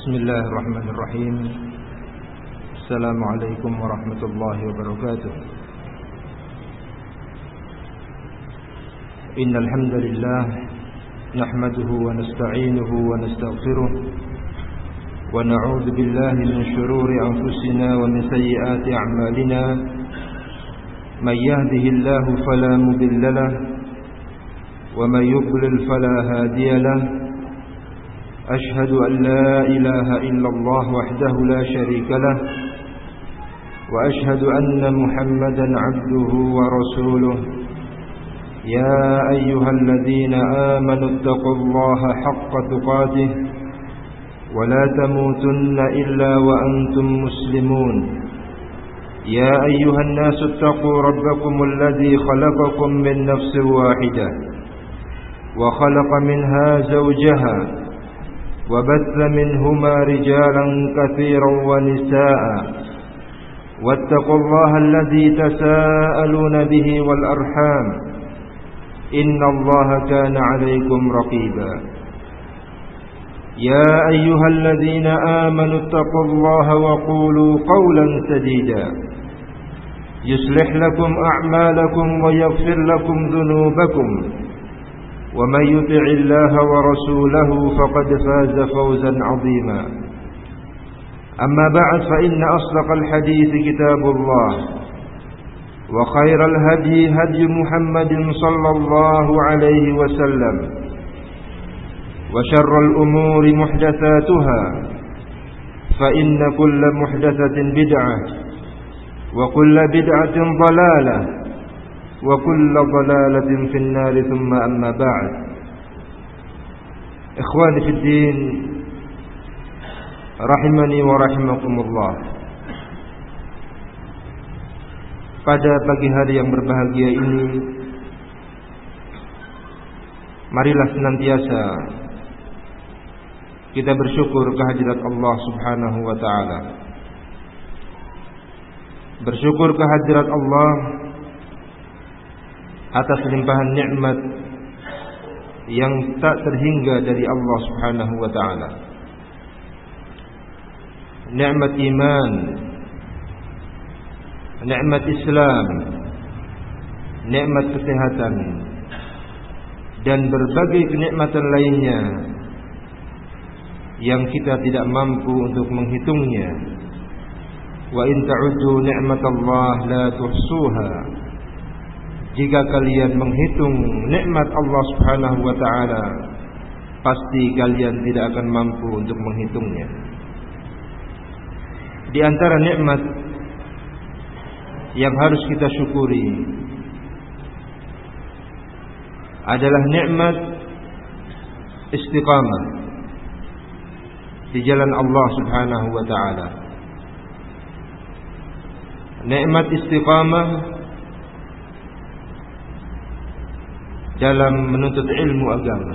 Bismillahirrahmanirrahim. Assalamualaikum warahmatullahi wabarakatuh. Innal hamdalillah nahmaduhu wa nasta'inuhu wa nastaghfiruh wa na'udzu billahi min shururi anfusina wa min sayyiati a'malina. May yahdihillahu fala mudilla lahu wa may yudlil fala hadiya lahu. أشهد أن لا إله إلا الله وحده لا شريك له وأشهد أن محمدا عبده ورسوله يا أيها الذين آمنوا اتقوا الله حق تقاته ولا تموتن إلا وأنتم مسلمون يا أيها الناس اتقوا ربكم الذي خلقكم من نفس واحدة وخلق منها زوجها وبث منهما رجالا كثيرا ونساء واتقوا الله الذي تساءلون به والأرحام إن الله كان عليكم رقيبا يا أيها الذين آمنوا اتقوا الله وقولوا قولا سديدا يصلح لكم أعمالكم ويغفر لكم ذنوبكم ومن يطع الله ورسوله فقد فاز فوزا عظيما أما بعد فإن أصدق الحديث كتاب الله وخير الهدي هدي محمد صلى الله عليه وسلم وشر الأمور محدثاتها فإن كل محدثة بدعة وكل بدعة ضلالة وكل ضلالة في النار ثم أما بعد. إخواني في الدين rahimani wa rahimakumullah. Pada pagi hari yang berbahagia ini, marilah senantiasa kita bersyukur kehadirat Allah Subhanahu wa taala. Bersyukur kehadirat Allah atas limpahan nikmat yang tak terhingga dari Allah Subhanahu wa taala. Nikmat iman, nikmat Islam, nikmat kesehatan dan berbagai kenikmatan lainnya yang kita tidak mampu untuk menghitungnya. Wa in ta'uddu ni'matallah la tuhsuha. Jika kalian menghitung nikmat Allah Subhanahu wa taala, pasti kalian tidak akan mampu untuk menghitungnya. Di antara nikmat yang harus kita syukuri adalah nikmat istiqamah di jalan Allah Subhanahu wa taala. Nikmat istiqamah dalam menuntut ilmu agama.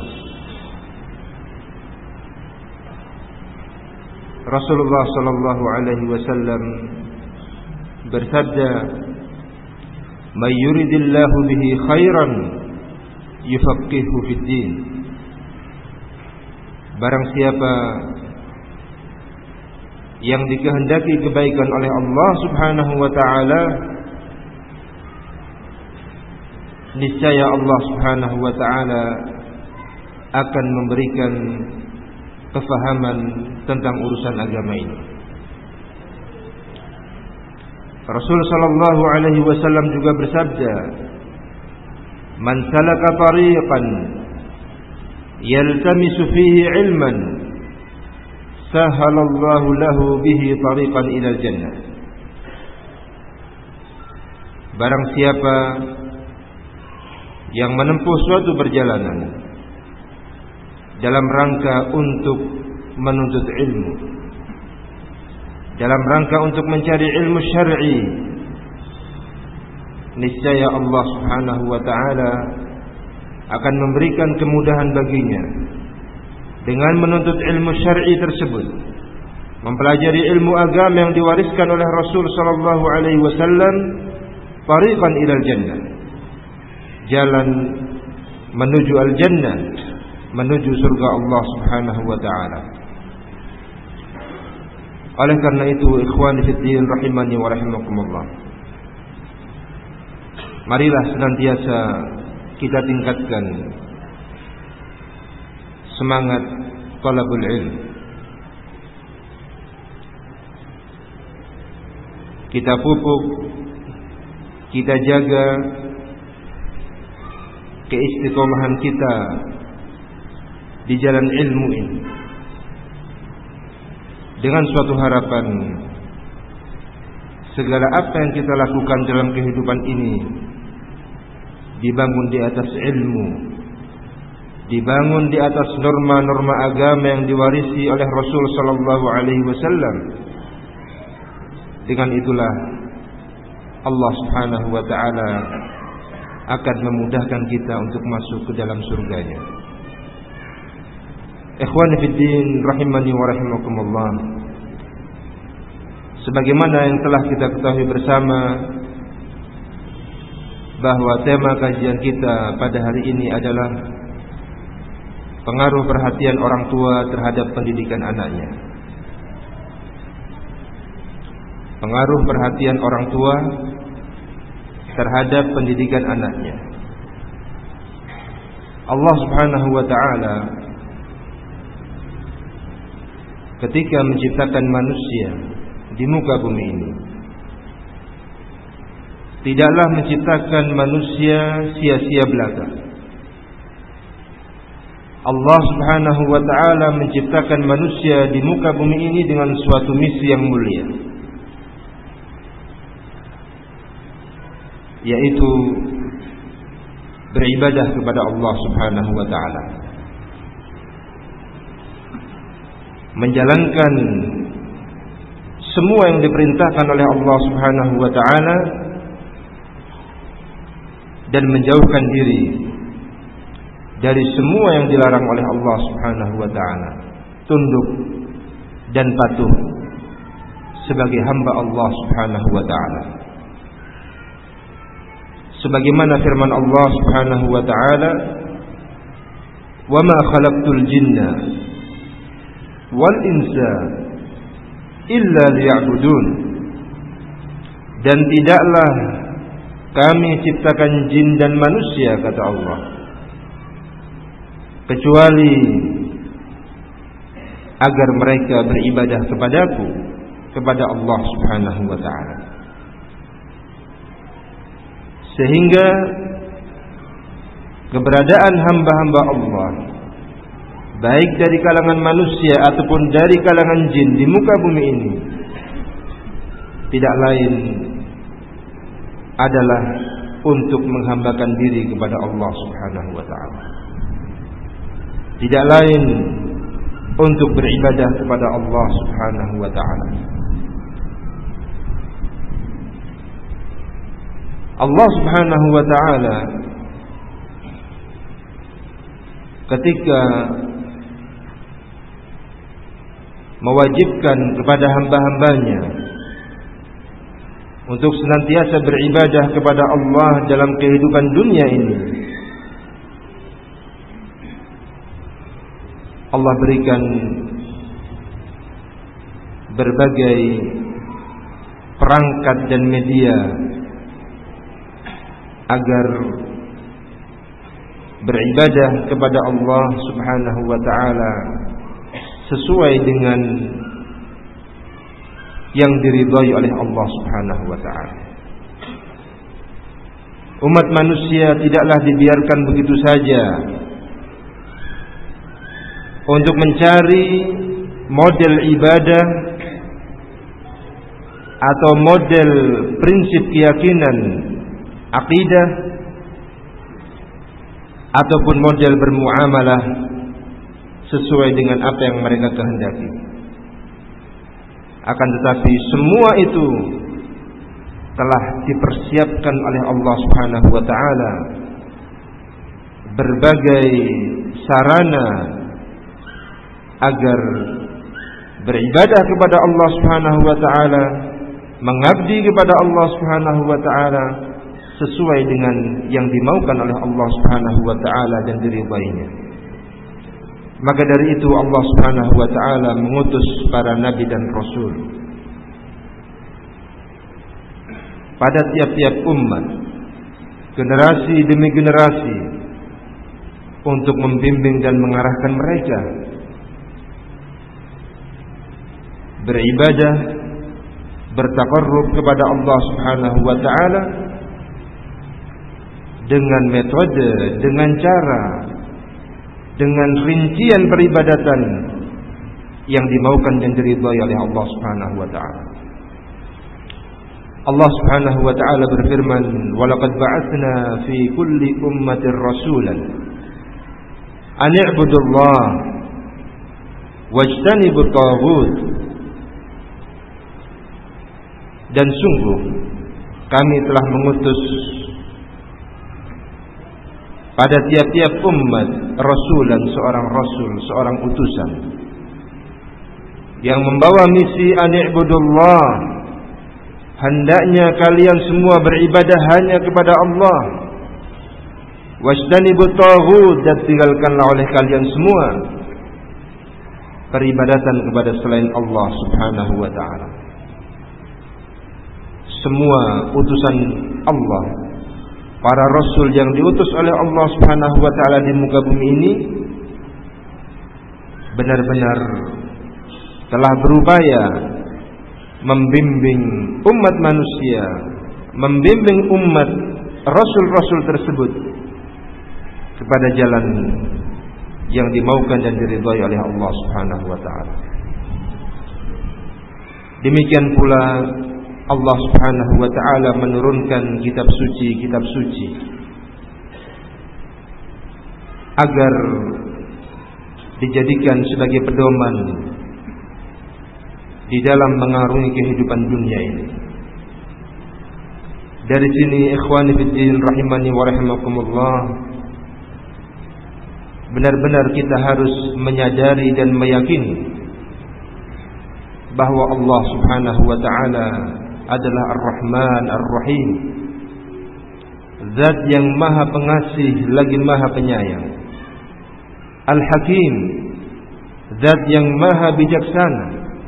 Rasulullah sallallahu alaihi wasallam bersabda, "May yuridillahu bihi khairan yufaqihuhu fid din." Barang siapa yang dikehendaki kebaikan oleh Allah Subhanahu wa taala, niscaya Allah Subhanahu wa taala akan memberikan kefahaman tentang urusan agama ini. Rasul sallallahu alaihi wasallam juga bersabda, "Man salaka tariqan yaltamisu fihi ilman, sahalallahu lahu bihi tariqan ilal jannah." Barang siapa yang menempuh suatu perjalanan dalam rangka untuk menuntut ilmu, dalam rangka untuk mencari ilmu syar'i, niscaya Allah Subhanahu wa taala akan memberikan kemudahan baginya dengan menuntut ilmu syar'i tersebut, mempelajari ilmu agama yang diwariskan oleh Rasul sallallahu alaihi wasallam, tariqan ilal jannah, jalan menuju al-jannah, menuju surga Allah Subhanahu wa taala. Oleh karena itu, ikhwani fiddin rahimani wa rahimakumullah, marilah senantiasa kita tingkatkan semangat talabul ilm. Kita pupuk, kita jaga keistiqomahan kita di jalan ilmu ini dengan suatu harapan segala apa yang kita lakukan dalam kehidupan ini dibangun di atas ilmu, dibangun di atas norma-norma agama yang diwarisi oleh Rasul sallallahu alaihi wasallam. Dengan itulah Allah Subhanahu wa taala akan memudahkan kita untuk masuk ke dalam surganya. Ikhwani fiddin rahimani wa rahimakumullah, sebagaimana yang telah kita ketahui bersama bahwa tema kajian kita pada hari ini adalah pengaruh perhatian orang tua terhadap pendidikan anaknya. Pengaruh perhatian orang tua terhadap pendidikan anaknya. Allah Subhanahu wa taala ketika menciptakan manusia di muka bumi ini, tidaklah menciptakan manusia sia-sia belaka. Allah Subhanahu wa taala menciptakan manusia di muka bumi ini dengan suatu misi yang mulia, yaitu beribadah kepada Allah Subhanahu wa taala, menjalankan semua yang diperintahkan oleh Allah Subhanahu wa taala dan menjauhkan diri dari semua yang dilarang oleh Allah Subhanahu wa taala, tunduk dan patuh sebagai hamba Allah Subhanahu wa taala. Sebagaimana firman Allah Subhanahu wa taala, "Wa ma khalaqtul jinna wal insa illa liya'budun." Dan tidaklah kami ciptakan jin dan manusia, kata Allah, kecuali agar mereka beribadah kepadaku, kepada Allah Subhanahu wa taala. Sehingga keberadaan hamba-hamba Allah, baik dari kalangan manusia ataupun dari kalangan jin di muka bumi ini, tidak lain adalah untuk menghambakan diri kepada Allah Subhanahu wa taala. Tidak lain untuk beribadah kepada Allah Subhanahu wa taala. Allah Subhanahu wa taala ketika mewajibkan kepada hamba-hambanya untuk senantiasa beribadah kepada Allah dalam kehidupan dunia ini, Allah berikan berbagai perangkat dan media agar beribadah kepada Allah Subhanahu wa taala sesuai dengan yang diridhai oleh Allah Subhanahu wa taala. Umat manusia tidaklah dibiarkan begitu saja untuk mencari model ibadah atau model prinsip keyakinan, akidah, ataupun model bermuamalah sesuai dengan apa yang mereka kehendaki. Akan tetapi semua itu telah dipersiapkan oleh Allah Subhanahu wa taala berbagai sarana agar beribadah kepada Allah Subhanahu wa taala, mengabdi kepada Allah Subhanahu wa taala sesuai dengan yang dimaukan oleh Allah Subhanahu wa taala dan diridainya. Maka dari itu Allah Subhanahu wa taala mengutus para nabi dan rasul pada tiap-tiap umat, generasi demi generasi, untuk membimbing dan mengarahkan mereka beribadah, bertaqarrub kepada Allah Subhanahu wa taala dengan metode, dengan cara, dengan rincian peribadatan yang dimaukan dan diridhai oleh Allah Subhanahu wa taala. Allah Subhanahu wa taala berfirman, "Wa laqad ba'atsna fi kulli ummatin rasulan an i'budullaha wajtanibut taghut." Dan sungguh kami telah mengutus pada tiap-tiap umat rasulan, seorang rasul, seorang utusan yang membawa misi an i'budullah, hendaknya kalian semua beribadah hanya kepada Allah, wajtanibut taghut, dan tinggalkanlah oleh kalian semua peribadatan kepada selain Allah Subhanahu wa taala. Semua utusan Allah, para rasul yang diutus oleh Allah Subhanahu wa taala di muka bumi ini, benar-benar telah berupaya membimbing umat manusia, membimbing umat rasul-rasul tersebut kepada jalan yang dimaukan dan diridhai oleh Allah Subhanahu wa taala. Demikian pula Allah Subhanahu wa taala menurunkan kitab suci agar dijadikan sebagai pedoman di dalam mengarungi kehidupan dunia ini. Dari sini ikhwani fiddin rahimani wa rahimakumullah, benar-benar kita harus menyadari dan meyakini bahwa Allah Subhanahu wa taala adalah Ar-Rahman Ar-Rahim, Zat yang maha pengasih lagi maha penyayang, Al-Hakim, Zat yang maha bijaksana.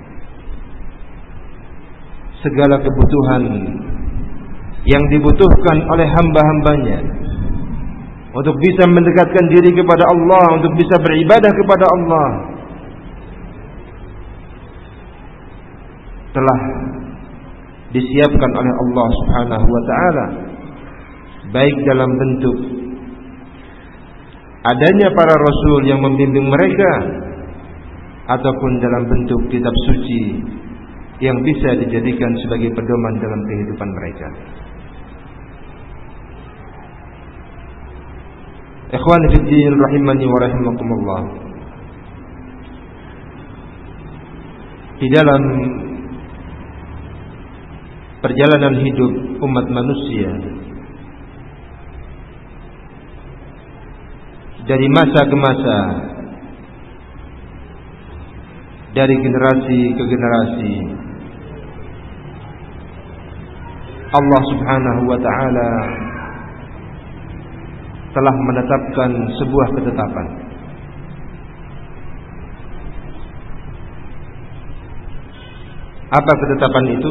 Segala kebutuhan yang dibutuhkan oleh hamba-hambanya untuk bisa mendekatkan diri kepada Allah, untuk bisa beribadah kepada Allah, telah disiapkan oleh Allah Subhanahu wa taala, baik dalam bentuk adanya para rasul yang membimbing mereka, ataupun dalam bentuk kitab suci yang bisa dijadikan sebagai pedoman dalam kehidupan mereka. Ikhwani fi din rahimani wa rahimakumullah, di dalam perjalanan hidup umat manusia dari masa ke masa, dari generasi ke generasi, Allah Subhanahu wa taala telah menetapkan sebuah ketetapan. Apa ketetapan itu?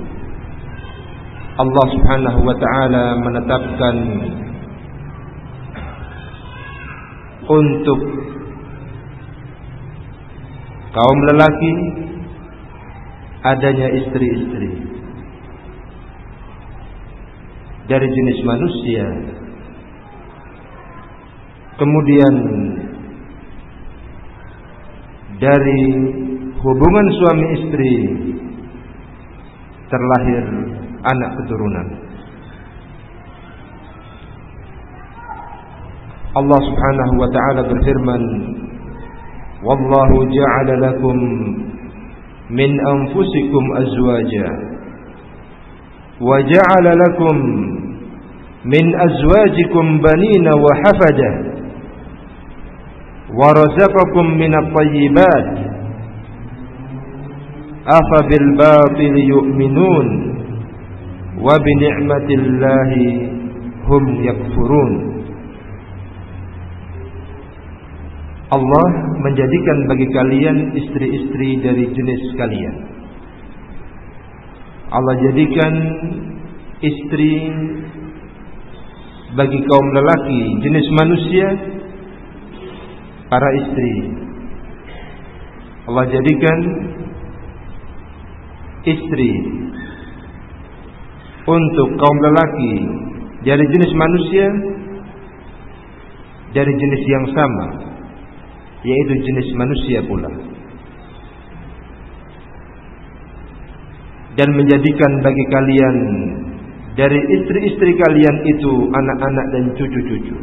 Allah Subhanahu wa taala menetapkan untuk kaum lelaki adanya istri-istri dari jenis manusia. Kemudian dari hubungan suami istri terlahir anak keturunan. Allah Subhanahu wa taala berfirman, "Wallahu ja'ala lakum min anfusikum azwaja wa ja'ala lakum min azwajikum banina wa hafada wa razaqakum minat thayyibat afa bil batil yu'minun wa bi ni'matillahi hum yakfurun." Allah menjadikan bagi kalian istri-istri dari jenis kalian. Allah jadikan istri bagi kaum lelaki jenis manusia para istri. Allah jadikan istri untuk kaum lelaki dari jenis manusia dari jenis yang sama, yaitu jenis manusia pula, dan menjadikan bagi kalian dari istri-istri kalian itu anak-anak dan cucu-cucu.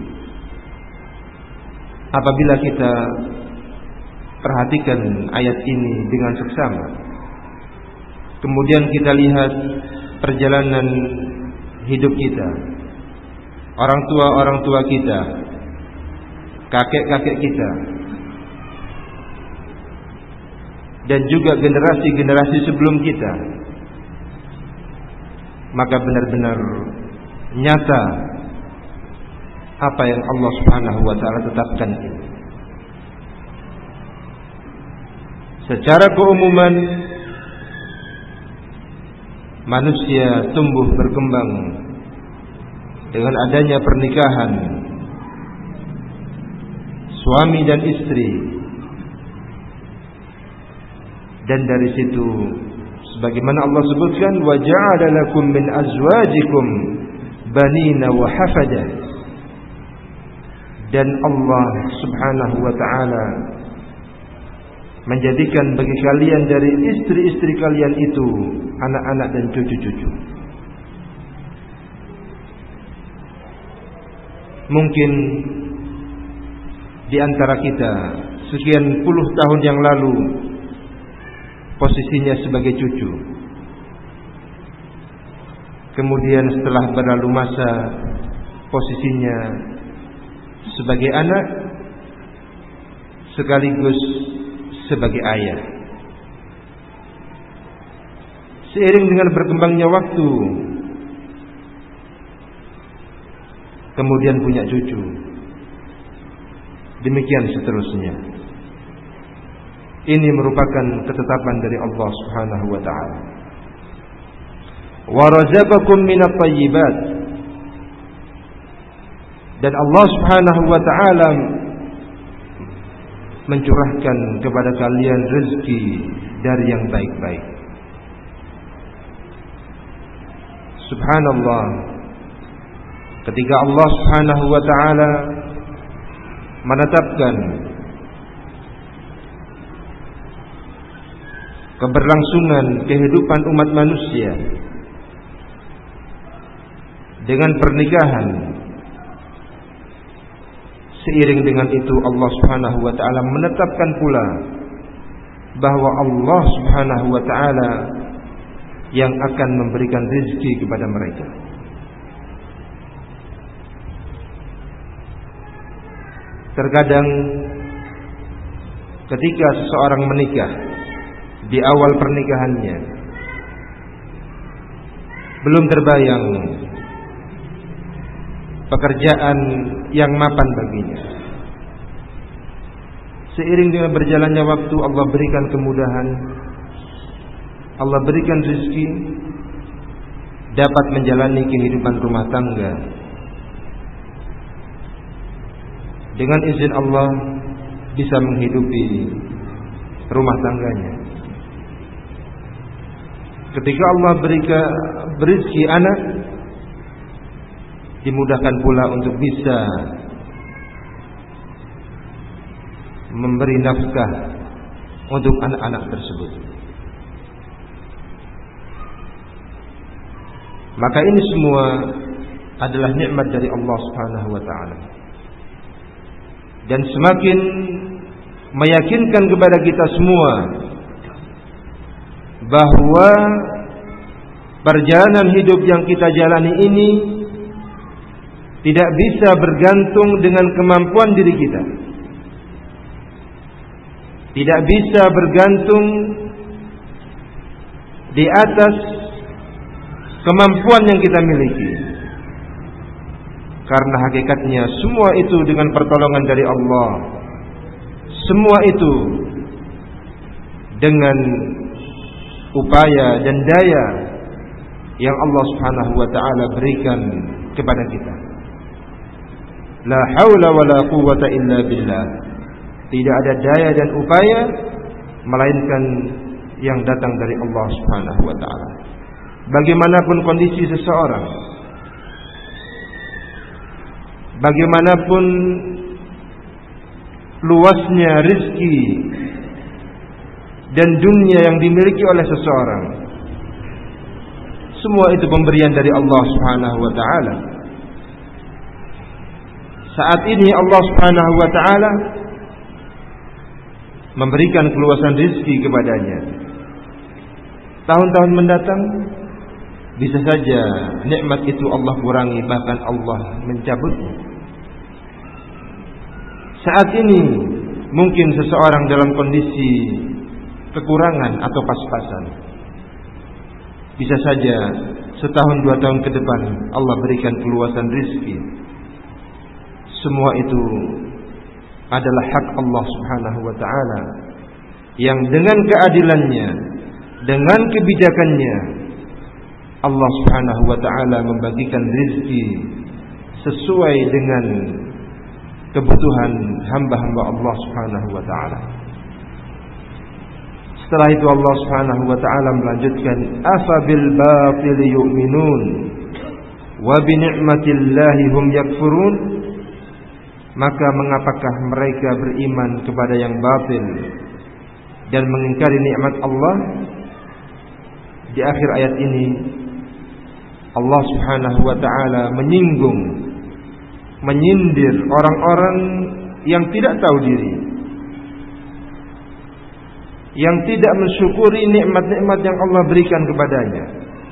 Apabila kita perhatikan ayat ini dengan seksama, kemudian kita lihat perjalanan hidup kita, orang tua kita, kakek-kakek kita, dan juga generasi-generasi sebelum kita, maka benar-benar nyata apa yang Allah Subhanahu wa taala tetapkan ini. Secara keumuman manusia tumbuh berkembang dengan adanya pernikahan suami dan istri, dan dari situ sebagaimana Allah sebutkan, wa ja'ala lakum min azwajikum banina wa hafada, dan Allah Subhanahu wa taala menjadikan bagi kalian dari istri-istri kalian itu anak-anak dan cucu-cucu. Mungkin di antara kita sekian puluh tahun yang lalu posisinya sebagai cucu. Kemudian setelah berlalu masa posisinya sebagai anak sekaligus sebagai ayah. Seiring dengan berkembangnya waktu, kemudian punya cucu. Demikian seterusnya. Ini merupakan ketetapan dari Allah Subhanahu wa taala. Wa razaqakum minat thayyibat, dan Allah Subhanahu wa taala mencurahkan kepada kalian rezeki dari yang baik-baik. Subhanallah, ketika Allah Subhanahu wa taala menetapkan keberlangsungan kehidupan umat manusia dengan pernikahan, seiring dengan itu Allah Subhanahu wa taala menetapkan pula bahwa Allah Subhanahu wa taala yang akan memberikan rezeki kepada mereka. Terkadang ketika seseorang menikah, di awal pernikahannya belum terbayang pekerjaan yang mapan baginya. Seiring dengan berjalannya waktu, Allah berikan kemudahan, Allah berikan rezeki, dapat menjalani kehidupan rumah tangga. Dengan izin Allah bisa menghidupi rumah tangganya. Ketika Allah berikan rezeki anak, dimudahkan pula untuk bisa memberi nafkah untuk anak-anak tersebut. Maka ini semua adalah nikmat dari Allah Subhanahu wa taala, dan semakin meyakinkan kepada kita semua bahwa perjalanan hidup yang kita jalani ini tidak bisa bergantung dengan kemampuan diri kita, tidak bisa bergantung di atas kemampuan yang kita miliki, karena hakikatnya semua itu dengan pertolongan dari Allah semua itu dengan upaya dan daya yang Allah Subhanahu wa taala berikan kepada kita. La haula wala quwwata illa billah. Tidak ada daya dan upaya melainkan yang datang dari Allah Subhanahu wa taala. Bagaimanapun kondisi seseorang, bagaimanapun luasnya rizki dan dunia yang dimiliki oleh seseorang, semua itu pemberian dari Allah Subhanahu wa taala. Saat ini Allah Subhanahu wa taala memberikan keluasan rizki kepadanya. Tahun-tahun mendatang bisa saja nikmat itu Allah kurangi, bahkan Allah mencabutnya. Saat ini mungkin seseorang dalam kondisi kekurangan atau pas-pasan. Bisa saja setahun 2 tahun ke depan Allah berikan keluasan rizki. Semua itu adalah hak Allah Subhanahu wa taala yang dengan keadilannya, dengan kebijakannya, Allah Subhanahu wa taala membagikan rizki sesuai dengan kebutuhan hamba-hamba Allah Subhanahu wa taala. Setelah itu Allah Subhanahu wa taala melanjutkan, afa bil batil yu'minun wa bi ni'matillahi hum yakfurun. Maka mengapakah mereka beriman kepada yang batil dan mengingkari nikmat Allah? Di akhir ayat ini Allah Subhanahu wa taala menyinggung, menyindir orang-orang yang tidak tahu diri, yang tidak mensyukuri nikmat-nikmat yang Allah berikan kepadanya,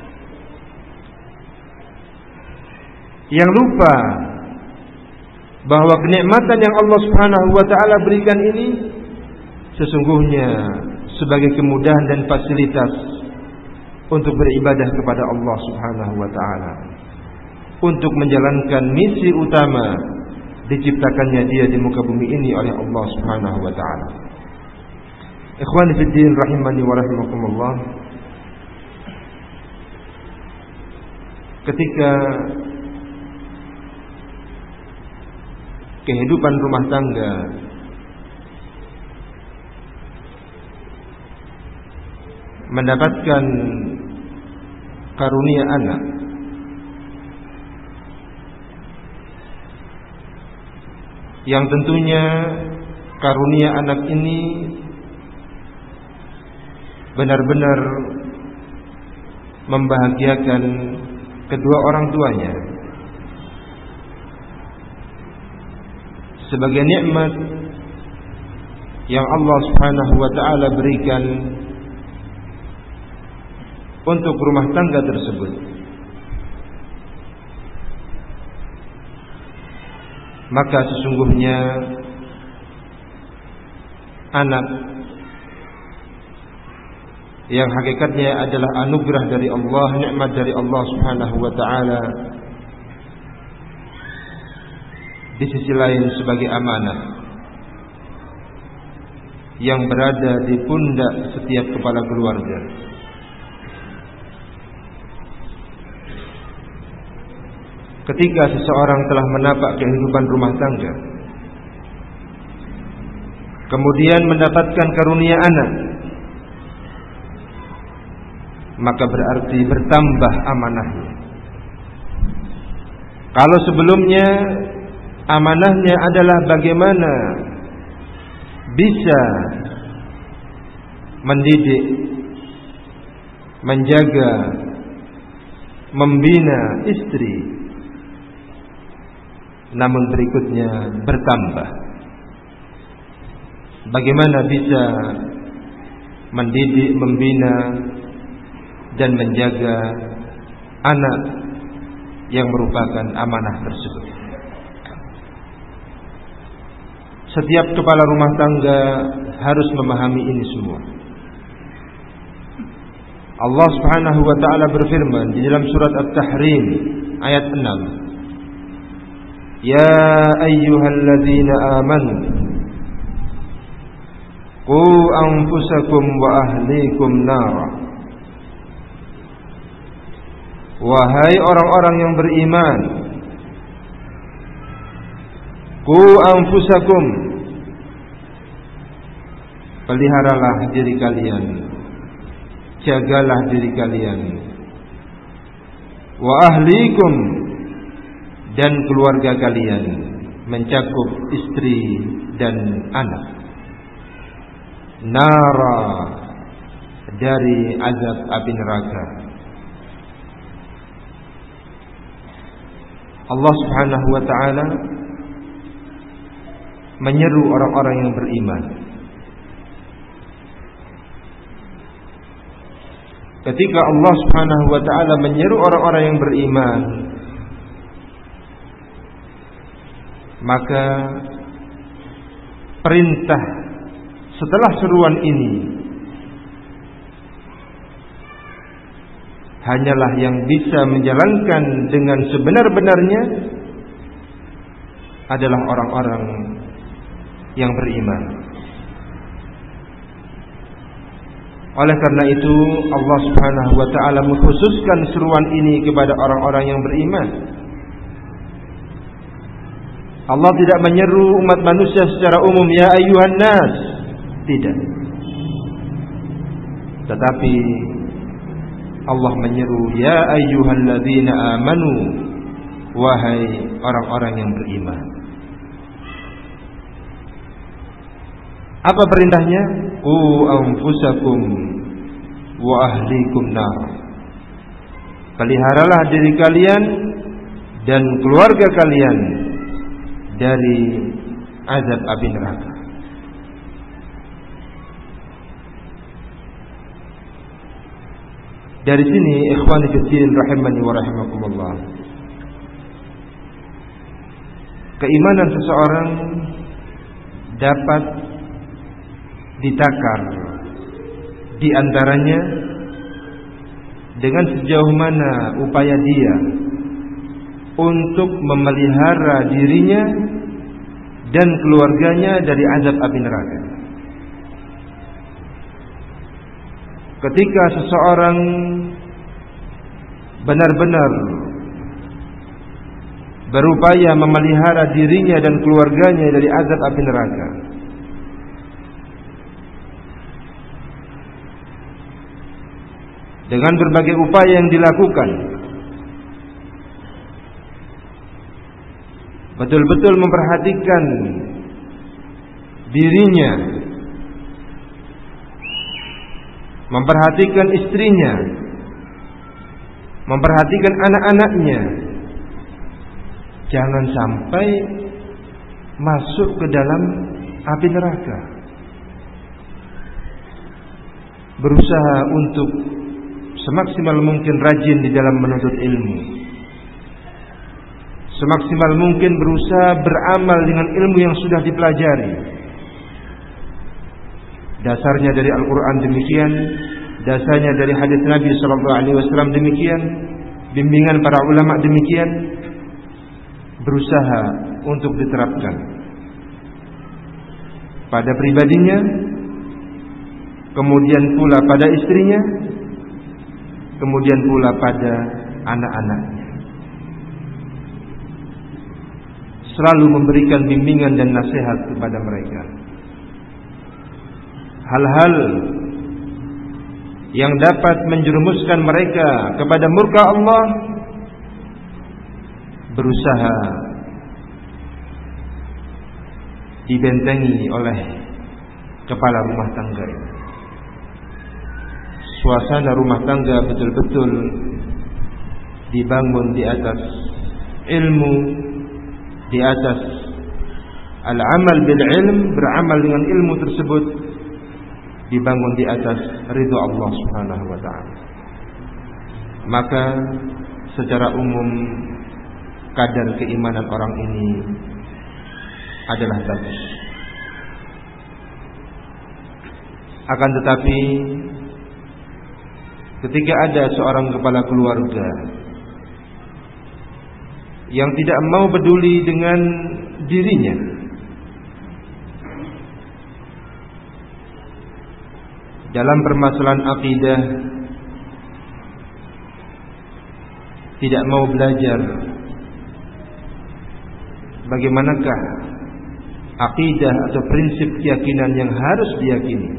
yang lupa bahwa kenikmatan yang Allah Subhanahu wa taala berikan ini sesungguhnya sebagai kemudahan dan fasilitas untuk beribadah kepada Allah Subhanahu wa taala, untuk menjalankan misi utama diciptakannya dia di muka bumi ini oleh Allah Subhanahu wa taala. Ikhwani fid din rahimani wa rahimakumullah. Ketika kehidupan rumah tangga mendapatkan karunia anak, yang tentunya karunia anak ini benar-benar membahagiakan kedua orang tuanya sebagai nikmat yang Allah Subhanahu wa taala berikan untuk rumah tangga tersebut. Maka sesungguhnya anak yang hakikatnya adalah anugerah dari Allah, nikmat dari Allah Subhanahu wa taala, di sisi lain sebagai amanah yang berada di pundak setiap kepala keluarga. Ketika seseorang telah menapak kehidupan rumah tangga, kemudian mendapatkan karunia anak, maka berarti bertambah amanahnya. Kalau sebelumnya amanahnya adalah bagaimana bisa mendidik, menjaga, membina istri, namun berikutnya bertambah bagaimana bisa mendidik, membina dan menjaga anak yang merupakan amanah tersebut. Setiap kepala rumah tangga harus memahami ini semua. Allah Subhanahu wa taala berfirman di dalam surat At-Tahrim ayat 6, Ya ayyuhalladzina amanu Qu anfusakum wa ahlikum nara. Wahai orang-orang yang beriman, qu anfusakum, peliharalah diri kalian, jagalah diri kalian, wa ahlikum, dan keluarga kalian, mencakup istri dan anak, nara, dari azab api neraka. Allah Subhanahu wa ta'ala menyeru orang-orang yang beriman. Ketika Allah Subhanahu wa ta'ala menyeru orang-orang yang beriman, maka perintah setelah seruan ini hanyalah yang bisa menjalankan dengan sebenar-benarnya adalah orang-orang yang beriman. Oleh karena itu Allah Subhanahu wa ta'ala mengkhususkan seruan ini kepada orang-orang yang beriman. Allah tidak menyeru umat manusia secara umum, ya ayyuhan nas, tidak. Tetapi Allah menyeru, ya ayyuhalladzina amanu, wahai orang-orang yang beriman. Apa perintahnya? Qu anfusakum wa ahlikum nar. Peliharalah diri kalian dan keluarga kalian dari azab api neraka. Dari sini ikhwani fillah rahimani wa rahimakumullah, keimanan seseorang dapat ditakar di antaranya dengan sejauh mana upaya dia untuk memelihara dirinya dan keluarganya dari azab api neraka. Ketika seseorang benar-benar berupaya memelihara dirinya dan keluarganya dari azab api neraka, dengan berbagai upaya yang dilakukan, betul-betul memperhatikan dirinya, memperhatikan istrinya, memperhatikan anak-anaknya, jangan sampai masuk ke dalam api neraka. Berusaha untuk semaksimal mungkin rajin di dalam menuntut ilmu, semaksimal mungkin berusaha beramal dengan ilmu yang sudah dipelajari. Dasarnya dari Al-Quran demikian, dasarnya dari hadis Nabi SAW demikian, bimbingan para ulama demikian, berusaha untuk diterapkan pada pribadinya, kemudian pula pada istrinya, kemudian pula pada anak-anaknya. Selalu memberikan bimbingan dan nasihat kepada mereka. Hal-hal yang dapat menjerumuskan mereka kepada murka Allah, berusaha dibentengi oleh kepala rumah tangga. Suasana rumah tangga betul-betul dibangun di atas ilmu, di atas al-amal bil ilm, beramal dengan ilmu tersebut, dibangun di atas ridha Allah Subhanahu wa ta'ala. Maka secara umum kadar keimanan orang ini adalah bagus. Akan tetapi ketika ada seorang kepala keluarga yang tidak mau peduli dengan dirinya, dalam permasalahan akidah tidak mau belajar bagaimanakah akidah atau prinsip keyakinan yang harus diyakini,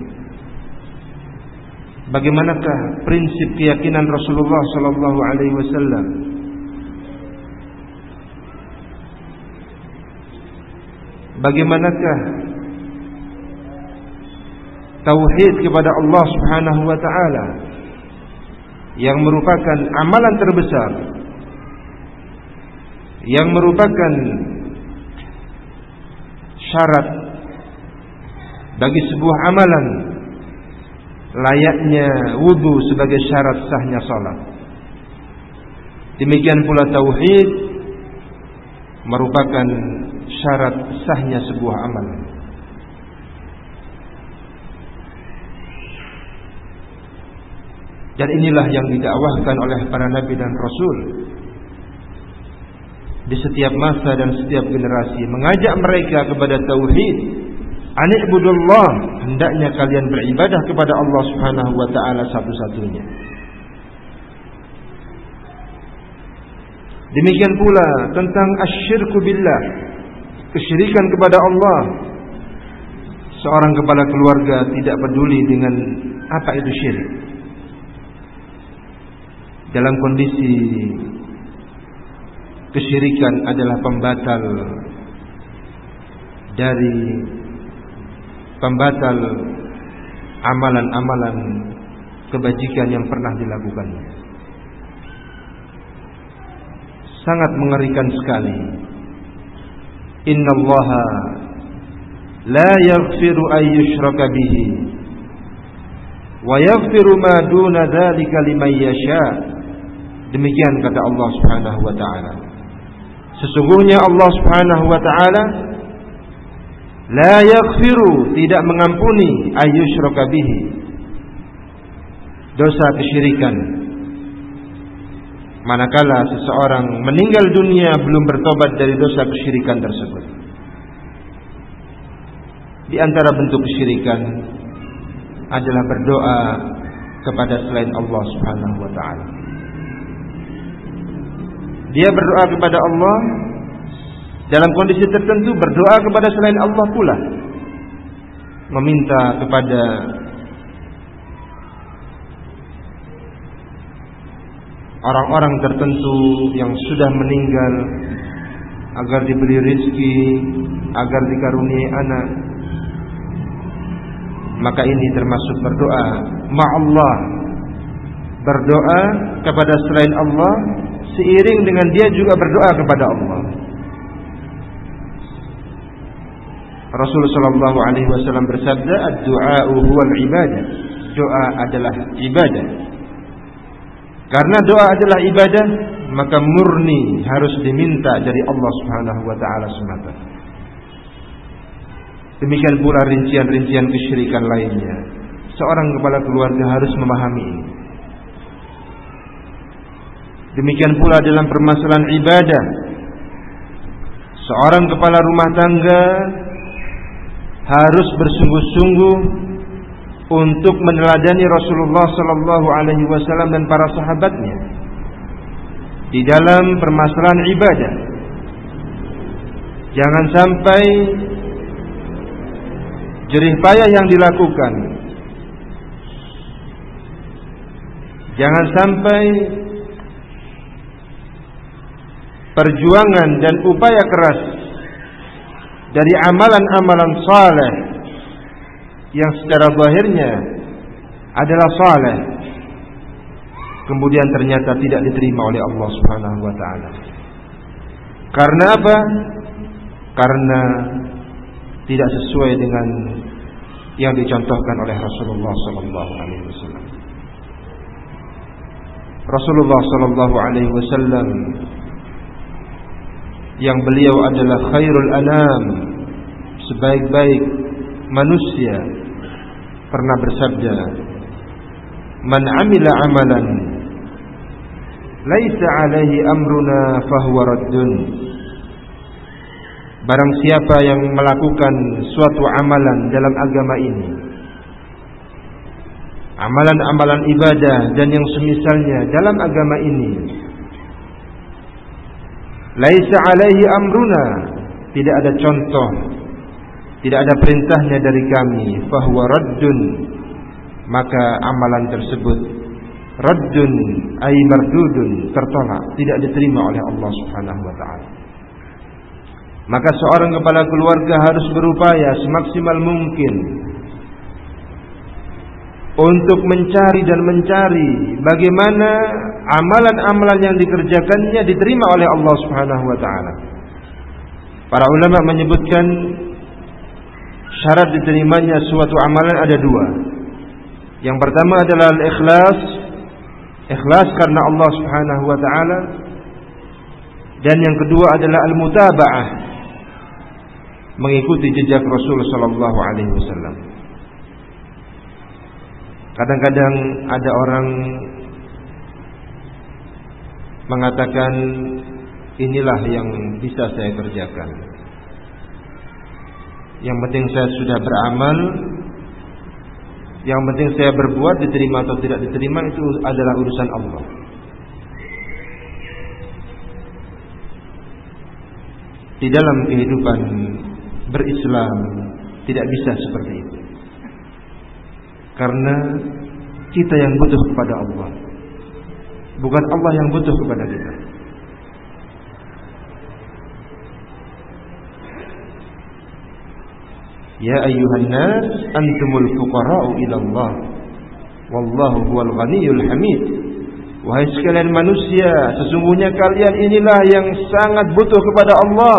bagaimanakah prinsip keyakinan Rasulullah sallallahu alaihi wasallam, bagaimanakah tauhid kepada Allah Subhanahu wa taala yang merupakan amalan terbesar, yang merupakan syarat bagi sebuah amalan, layaknya wudu sebagai syarat sahnya salat. Demikian pula tauhid merupakan syarat sahnya sebuah amalan. Dan inilah yang didakwahkan oleh para nabi dan rasul di setiap masa dan setiap generasi, mengajak mereka kepada tauhid. An'ibudullah, hendaknya kalian beribadah kepada Allah Subhanahu wa taala satu-satunya. Demikian pula tentang asyirku billah, kesyirikan kepada Allah. Seorang kepala keluarga tidak peduli dengan apa itu syirik. Dalam kondisi kesyirikan adalah pembatal amalan-amalan kebajikan yang pernah dilakukannya. Sangat mengerikan sekali. Innallaha la yaghfiru an yushraka bihi wa yaghfiru ma duna dzalika liman yasha. Demikian kata Allah Subhanahu wa taala. Sesungguhnya Allah Subhanahu wa taala la yaghfiru, tidak mengampuni, ayyushraka bihi, dosa kesyirikan, manakala seseorang meninggal dunia belum bertobat dari dosa kesyirikan tersebut. Di antara bentuk kesyirikan adalah berdoa kepada selain Allah Subhanahu wa taala. Dia berdoa kepada Allah dalam kondisi tertentu, berdoa kepada selain Allah pula, meminta kepada orang-orang tertentu yang sudah meninggal agar diberi rezeki, agar dikaruniai anak. Maka ini termasuk berdoa ma'allah, berdoa kepada selain Allah seiring dengan dia juga berdoa kepada Allah. Rasulullah sallallahu alaihi wasallam bersabda, ad-du'a'u huwal ibadah. Doa adalah ibadah. Karena doa adalah ibadah, maka murni harus diminta dari Allah Subhanahu wa taala semata. Demikian pula rincian-rincian kesyirikan lainnya. Seorang kepala keluarga harus memahami ini. Demikian pula dalam permasalahan ibadah, seorang kepala rumah tangga harus bersungguh-sungguh untuk meneladani Rasulullah sallallahu alaihi wasallam dan para sahabatnya di dalam permasalahan ibadah. Jangan sampai jerih payah yang dilakukan, jangan sampai perjuangan dan upaya keras dari amalan-amalan saleh yang secara zahirnya adalah saleh, kemudian ternyata tidak diterima oleh Allah Subhanahu wa taala. Karena apa? Karena tidak sesuai dengan yang dicontohkan oleh Rasulullah sallallahu alaihi wasallam. Rasulullah sallallahu alaihi wasallam yang beliau adalah khairul anam, sebaik-baik manusia, pernah bersabda, man amila amalan laisa alaihi amruna fahuwa raddun. Barang siapa yang melakukan suatu amalan dalam agama ini amalan-amalan ibadah dan yang semisalnya dalam agama ini, laisa alaihi amruna, tidak ada contoh, tidak ada perintahnya dari kami, fahuwa raddun, maka amalan tersebut raddun ay mardudun, tertolak, tidak diterima oleh Allah Subhanahu wa taala. Maka seorang kepala keluarga harus berupaya semaksimal mungkin untuk mencari bagaimana amalan-amalan yang dikerjakannya diterima oleh Allah Subhanahu wa taala. Para ulama menyebutkan syarat diterimanya suatu amalan ada dua. Yang pertama adalah al-ikhlas, ikhlas karena Allah Subhanahu wa taala, dan yang kedua adalah al-mutaba'ah, mengikuti jejak Rasul sallallahu alaihi wasallam. Kadang-kadang ada orang mengatakan inilah yang bisa saya kerjakan. Yang penting saya sudah beramal, yang penting saya berbuat, diterima atau tidak diterima itu adalah urusan Allah. Di dalam kehidupan berislam tidak bisa seperti itu. Karena kita yang butuh kepada Allah, bukan Allah yang butuh kepada kita. Ya ayyuhan nas antumul fuqara'u ila Allah wallahu huwal ghaniyyul hamid. Wahai sekalian manusia, sesungguhnya kalian inilah yang sangat butuh kepada Allah.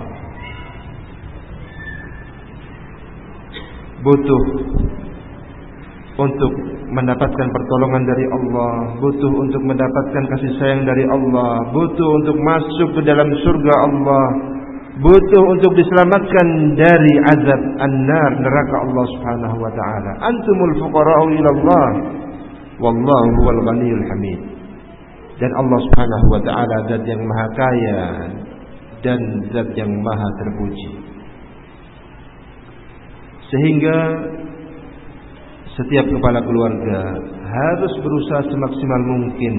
Butuh untuk mendapatkan pertolongan dari Allah, butuh untuk mendapatkan kasih sayang dari Allah, butuh untuk masuk ke dalam surga Allah, butuh untuk diselamatkan dari azab an-nar, neraka Allah Subhanahu wa taala. Antumul fuqara'u ila Allah wallahu huwal ghaniyyul hamid. Dan Allah Subhanahu wa taala zat yang maha kaya dan zat yang maha terpuji. Sehingga setiap kepala keluarga harus berusaha semaksimal mungkin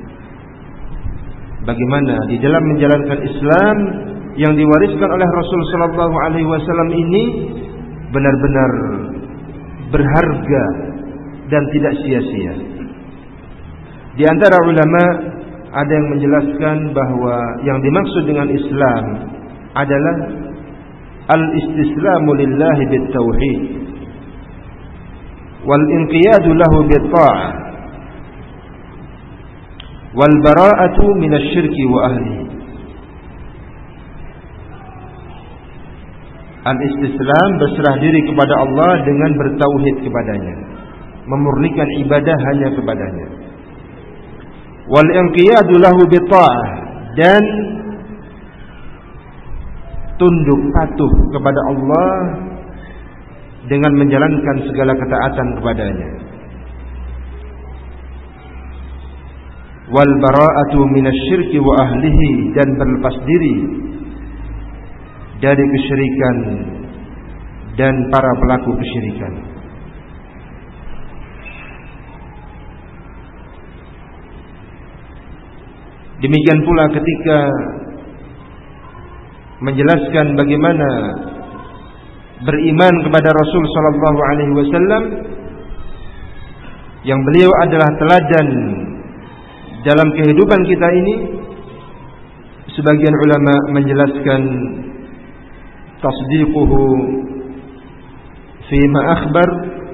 bagaimana di dalam menjalankan Islam yang diwariskan oleh Rasul sallallahu alaihi wasallam ini benar-benar berharga dan tidak sia-sia. Di antara ulama ada yang menjelaskan bahwa yang dimaksud dengan Islam adalah al-istislamu lillahi bit-tauhid wal inqiyadu lahu bit-ta'ah wal bara'atu minasyirki wa ahlihi. Al-istislam, berserah diri kepada Allah dengan bertauhid kepadanya, memurnikan ibadah hanya kepadanya. Wal inqiyadu lahu bitta'ah, dan tunduk patuh kepada Allah dengan menjalankan segala ketaatan kepadanya. Wal bara'atu minasyirki wa ahlihi, dan berlepas diri dari kesyirikan dan para pelaku kesyirikan. Demikian pula ketika menjelaskan bagaimana beriman kepada Rasul sallallahu alaihi wasallam, yang beliau adalah teladan dalam kehidupan kita ini, sebagian ulama menjelaskan tasdiquhu fima akhbar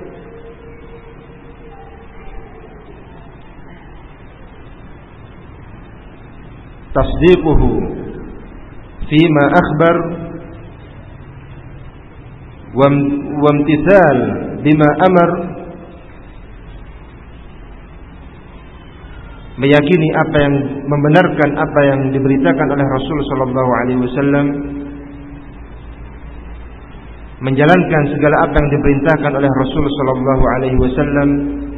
tasdiquhu fima akhbar wa imtithal bima amar, meyakini apa yang, membenarkan apa yang diberitakan oleh Rasul sallallahu alaihi wasallam, menjalankan segala apa yang diperintahkan oleh Rasul sallallahu alaihi wasallam,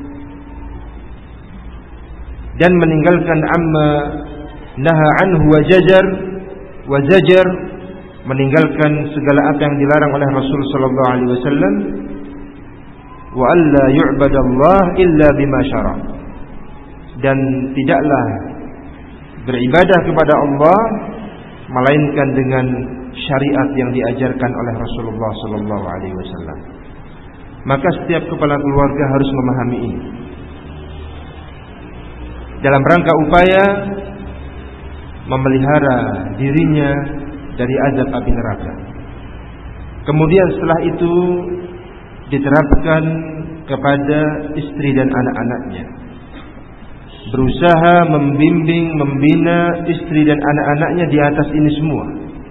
dan meninggalkan amma naha anhu wa zajar, meninggalkan segala apa yang dilarang oleh Rasul sallallahu alaihi wasallam, wa alla yu'badallah illa bima syara', dan tidaklah beribadah kepada Allah melainkan dengan syariat yang diajarkan oleh Rasulullah sallallahu alaihi wasallam. Maka setiap kepala keluarga harus memahami ini dalam rangka upaya memelihara dirinya dari azab api neraka. Kemudian setelah itu diterapkan kepada istri dan anak-anaknya. Berusaha membimbing, membina istri dan anak-anaknya di atas ini semua,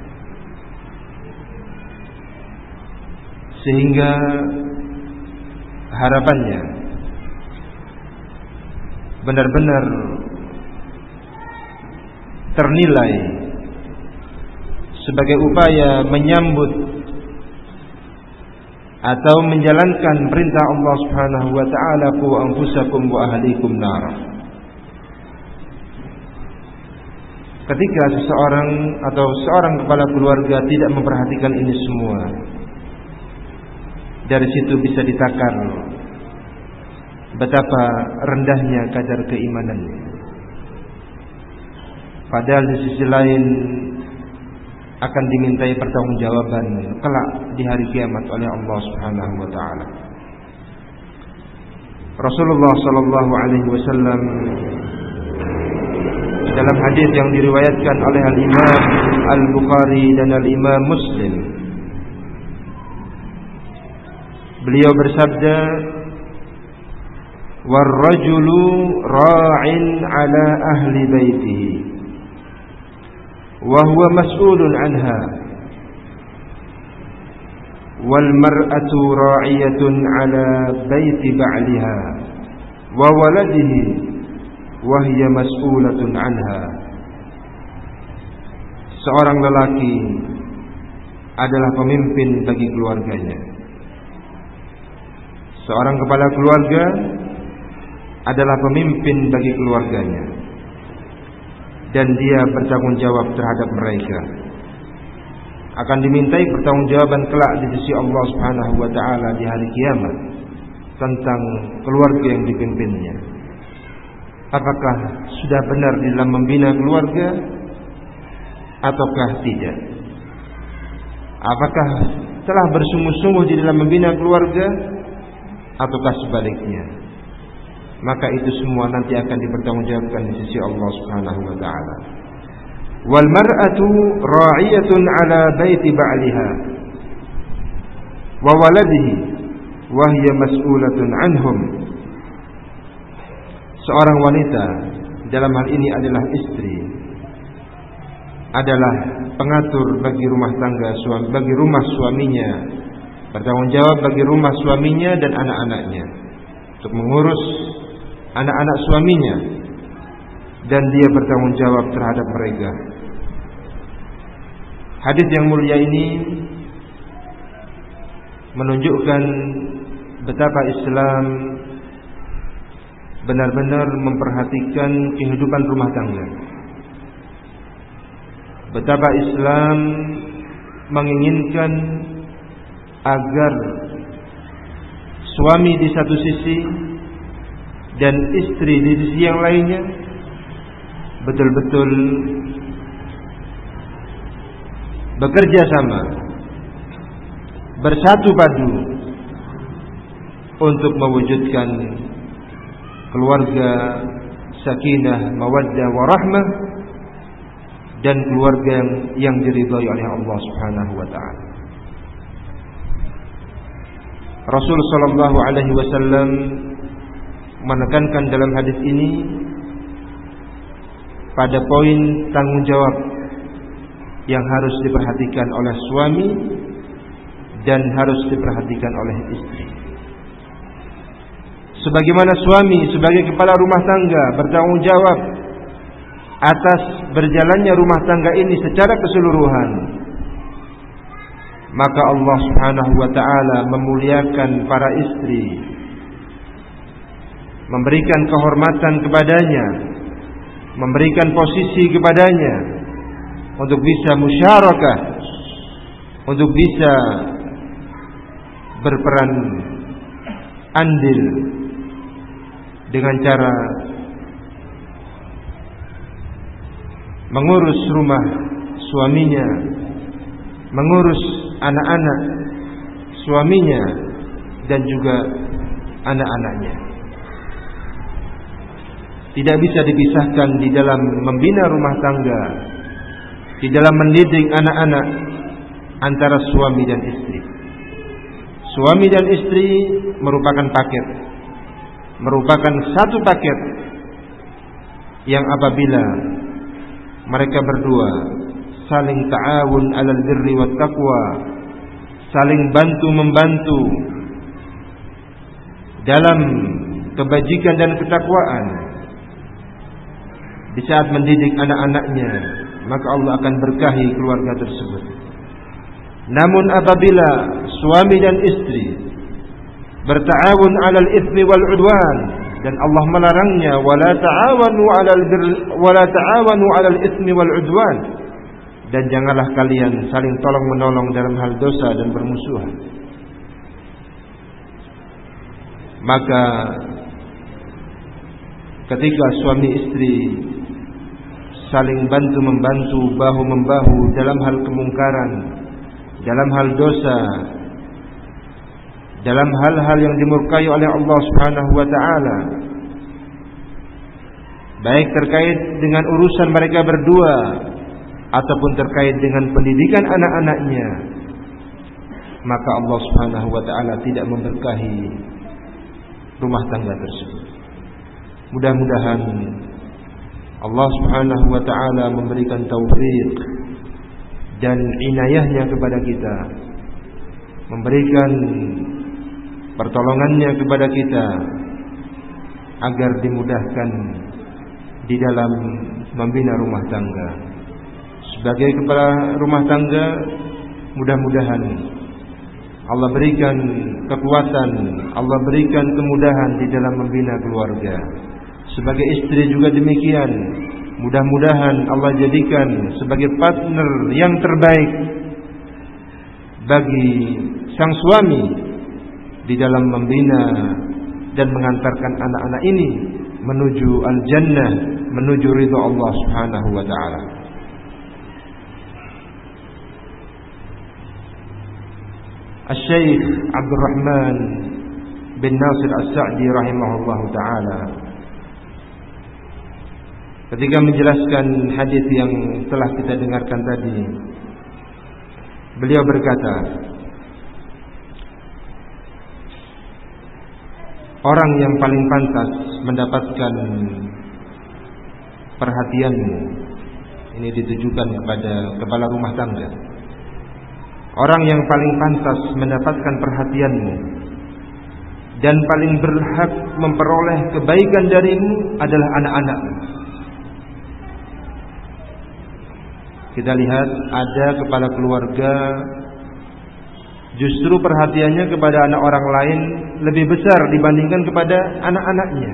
sehingga harapannya benar-benar ternilai sebagai upaya menyambut atau menjalankan perintah Allah Subhanahu wa taala, qu anfusakum wa ahlikum nar. Ketika seseorang atau seorang kepala keluarga tidak memperhatikan ini semua, dari situ bisa ditakar betapa rendahnya kadar keimanannya. Padahal di sisi lain akan dimintai pertanggungjawaban kelak di hari kiamat oleh Allah Subhanahu wa taala. Rasulullah sallallahu alaihi wasallam dalam hadis yang diriwayatkan oleh Al-Imam Al-Bukhari dan Al-Imam Muslim, beliau bersabda, "War-rajulu ra'in 'ala ahli baitihi wa huwa mas'ulun 'anha, wal mar'atu ra'iyatun 'ala baiti ba'liha wa waladihi wa hiya mas'ulatun 'anha." Seorang lelaki adalah pemimpin bagi keluarganya. Seorang kepala keluarga adalah pemimpin bagi keluarganya, dan dia bertanggung jawab terhadap mereka. Akan dimintai pertanggungjawaban kelak di sisi Allah Subhanahu wa taala di hari kiamat tentang keluarga yang dipimpinnya. Apakah sudah benar di dalam membina keluarga ataukah tidak? Apakah telah bersungguh-sungguh di dalam membina keluarga ataukah sebaliknya? Maka itu semua nanti akan dipertanggungjawabkan di sisi Allah Subhanahu wa taala. Wal mar'atu ra'iyatun 'ala baiti ba'liha wa waladihi wa hiya mas'ulatun 'anhum. Seorang wanita dalam hal ini adalah istri, adalah pengatur bagi rumah tangga bagi rumah suaminya, bertanggung jawab bagi rumah suaminya dan anak-anaknya, untuk mengurus anak-anak suaminya, dan dia bertanggung jawab terhadap mereka. Hadis yang mulia ini menunjukkan betapa Islam benar-benar memperhatikan kehidupan rumah tangga. Betapa Islam menginginkan agar suami di satu sisi dan istri di sisi yang lainnya betul-betul bekerja sama, bersatu padu untuk mewujudkan keluarga sakinah, mawaddah, warahmah, dan keluarga yang diridhai oleh Allah Subhanahu wa taala. Rasul sallallahu alaihi wasallam menekankan dalam hadis ini pada poin tanggung jawab yang harus diperhatikan oleh suami dan harus diperhatikan oleh istri. Sebagaimana suami sebagai kepala rumah tangga bertanggung jawab atas berjalannya rumah tangga ini secara keseluruhan, maka Allah Subhanahu wa taala memuliakan para istri, memberikan kehormatan kepadanya, memberikan posisi kepadanya untuk bisa musyarakah, untuk bisa berperan andil dengan cara mengurus rumah suaminya, mengurus anak-anak suaminya dan juga anak-anaknya. Tidak bisa dipisahkan di dalam membina rumah tangga, di dalam mendidik anak-anak antara suami dan istri. Suami dan istri merupakan paket, merupakan satu paket yang apabila mereka berdua saling ta'awun 'alal birri wat taqwa, saling bantu-membantu dalam kebajikan dan ketakwaan di saat mendidik anak-anaknya, maka Allah akan berkahi keluarga tersebut. Namun apabila suami dan istri berta'awun 'alal itsmi wal 'udwan, dan Allah melarangnya wala ta'awanu 'alal itsmi wal 'udwan, dan janganlah kalian saling tolong-menolong dalam hal dosa dan bermusuhan. Maka ketika suami istri saling bantu-membantu, bahu-membahu dalam hal kemungkaran, dalam hal dosa, dalam hal-hal yang dimurkai oleh Allah Subhanahu wa taala, baik terkait dengan urusan mereka berdua ataupun terkait dengan pendidikan anak-anaknya, maka Allah Subhanahu wa taala tidak memberkahi rumah tangga tersebut. Mudah-mudahan Allah Subhanahu wa taala memberikan taufik dan inayahnya kepada kita, memberikan pertolongannya kepada kita agar dimudahkan di dalam membina rumah tangga. Sebagai kepala rumah tangga, mudah-mudahan Allah berikan kekuatan, Allah berikan kemudahan di dalam membina keluarga. Sebagai istri juga demikian, mudah-mudahan Allah jadikan sebagai partner yang terbaik bagi sang suami di dalam membina dan mengantarkan anak-anak ini menuju al-jannah, menuju ridha Allah Subhanahu wa taala. Al-Syekh Abdul Rahman bin Nasir As-Sa'di rahimahullahu taala ketika menjelaskan hadis yang telah kita dengarkan tadi, beliau berkata, orang yang paling pantas mendapatkan perhatianmu, ini ditujukan kepada kepala rumah tangga, orang yang paling pantas mendapatkan perhatianmu dan paling berhak memperoleh kebaikan darimu adalah anak-anakmu. Kita lihat ada kepala keluarga justru perhatiannya kepada anak orang lain lebih besar dibandingkan kepada anak-anaknya.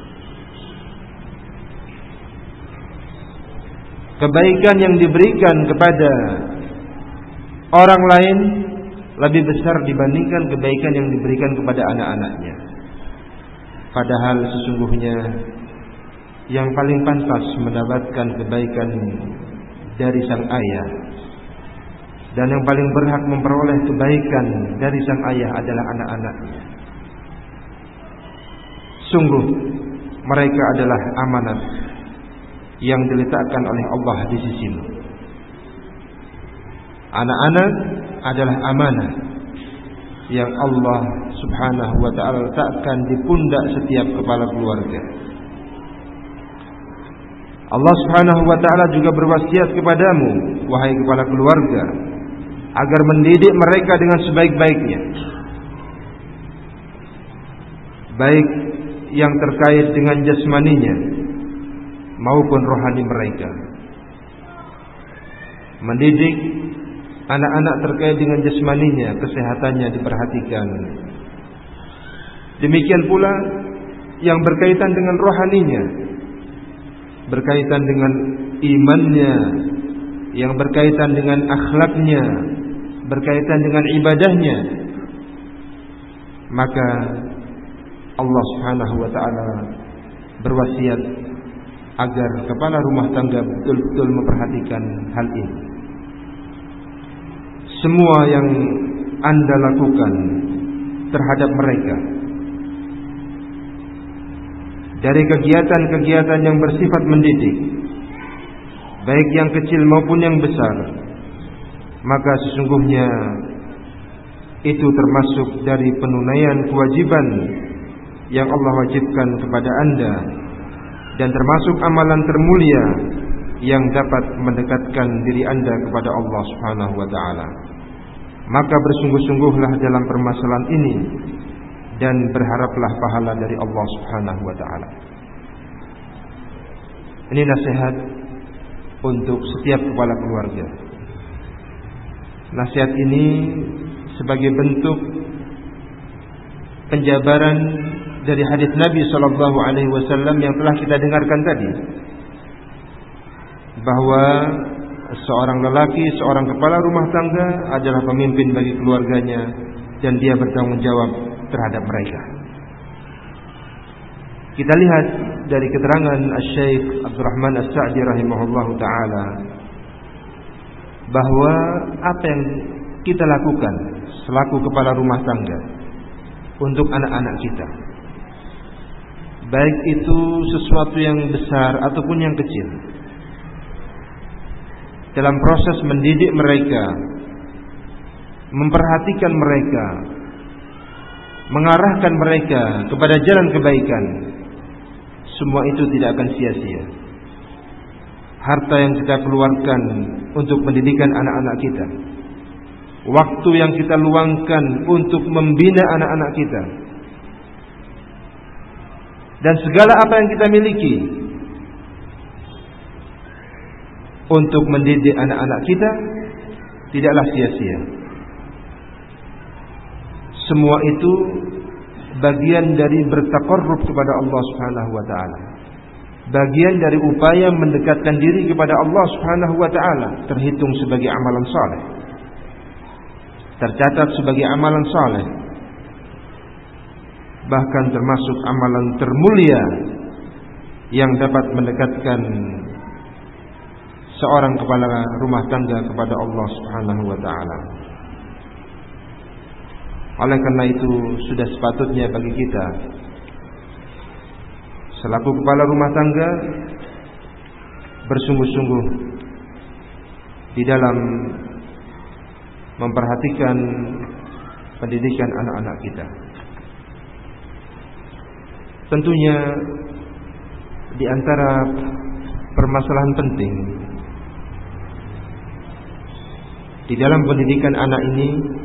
Kebaikan yang diberikan kepada orang lain lebih besar dibandingkan kebaikan yang diberikan kepada anak-anaknya. Padahal sesungguhnya yang paling pantas mendapatkan kebaikan dari sang ayah dan yang paling berhak memperoleh kebaikan dari sang ayah adalah anak-anaknya. Sungguh mereka adalah amanat yang diletakkan oleh Allah di sisimu. Anak-anak adalah amanah yang Allah Subhanahu wa ta'ala letakkan di pundak setiap kepala keluarga. Allah Subhanahu wa ta'ala juga berwasiat kepadamu, wahai kepala keluarga, agar mendidik mereka dengan sebaik-baiknya, baik yang terkait dengan jasmaninya maupun rohani mereka. Mendidik anak-anak terkait dengan jasmaninya, kesehatannya diperhatikan. Demikian pula yang berkaitan dengan rohaninya, berkaitan dengan imannya, yang berkaitan dengan akhlaknya, berkaitan dengan ibadahnya. Maka Allah Subhanahu wa taala berwasiat agar kepala rumah tangga betul-betul memperhatikan hal ini. Semua yang Anda lakukan terhadap mereka, dari kegiatan-kegiatan yang bersifat mendidik, baik yang kecil maupun yang besar, maka sesungguhnya itu termasuk dari penunaian kewajiban yang Allah wajibkan kepada Anda, dan termasuk amalan termulia yang dapat mendekatkan diri Anda kepada Allah Subhanahu wa taala. Maka bersungguh-sungguhlah dalam permasalahan ini dan berharaplah pahala dari Allah Subhanahu wa taala. Ini nasihat untuk setiap kepala keluarga. Nasihat ini sebagai bentuk penjabaran dari hadis Nabi sallallahu alaihi wasallam yang telah kita dengarkan tadi, bahwa seorang lelaki, seorang kepala rumah tangga adalah pemimpin bagi keluarganya dan dia bertanggung jawab terhadap mereka. Kita lihat dari keterangan Asy-Syaikh Abdurrahman As-Sa'di rahimahullahu taala bahwa apa yang kita lakukan selaku kepala rumah tangga untuk anak-anak kita, baik itu sesuatu yang besar ataupun yang kecil, dalam proses mendidik mereka, memperhatikan mereka, mengarahkan mereka kepada jalan kebaikan, semua itu tidak akan sia-sia. Harta yang kita keluarkan untuk pendidikan anak-anak kita, waktu yang kita luangkan untuk membina anak-anak kita, dan segala apa yang kita miliki untuk mendidik anak-anak kita tidaklah sia-sia. Semua itu bagian dari bertaqarrub kepada Allah Subhanahu wa taala, bagian dari upaya mendekatkan diri kepada Allah Subhanahu wa taala, terhitung sebagai amalan saleh, tercatat sebagai amalan saleh, bahkan termasuk amalan termulia yang dapat mendekatkan seorang kepala rumah tangga kepada Allah Subhanahu wa taala. Oleh karena itu sudah sepatutnya bagi kita selaku kepala rumah tangga bersungguh-sungguh di dalam memperhatikan pendidikan anak-anak kita. Tentunya di antara permasalahan penting di dalam pendidikan anak ini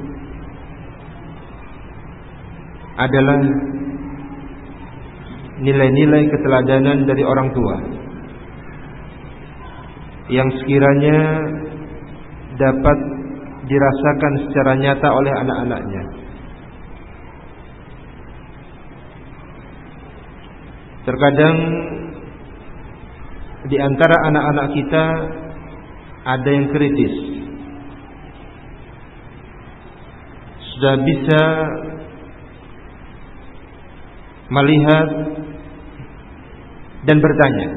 adalah nilai-nilai keteladanan dari orang tua yang sekiranya dapat dirasakan secara nyata oleh anak-anaknya. Terkadang di antara anak-anak kita ada yang kritis, sudah bisa melihat dan bertanya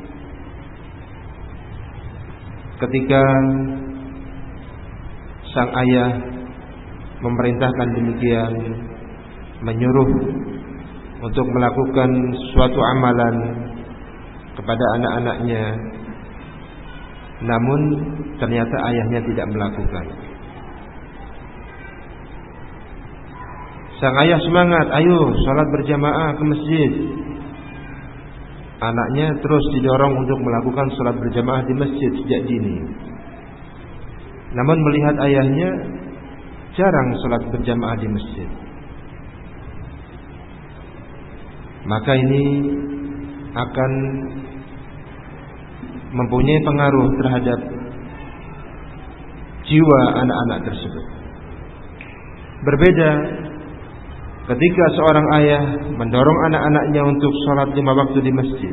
ketika sang ayah memerintahkan demikian, menyuruh untuk melakukan suatu amalan kepada anak-anaknya, namun ternyata ayahnya tidak melakukan. Sang ayah semangat, ayo sholat berjamaah ke masjid. Anaknya terus didorong untuk melakukan sholat berjamaah di masjid sejak dini. Namun melihat ayahnya jarang sholat berjamaah di masjid, maka ini akan mempunyai pengaruh terhadap jiwa anak-anak tersebut. Berbeda ketika seorang ayah mendorong anak-anaknya untuk sholat 5 waktu di masjid,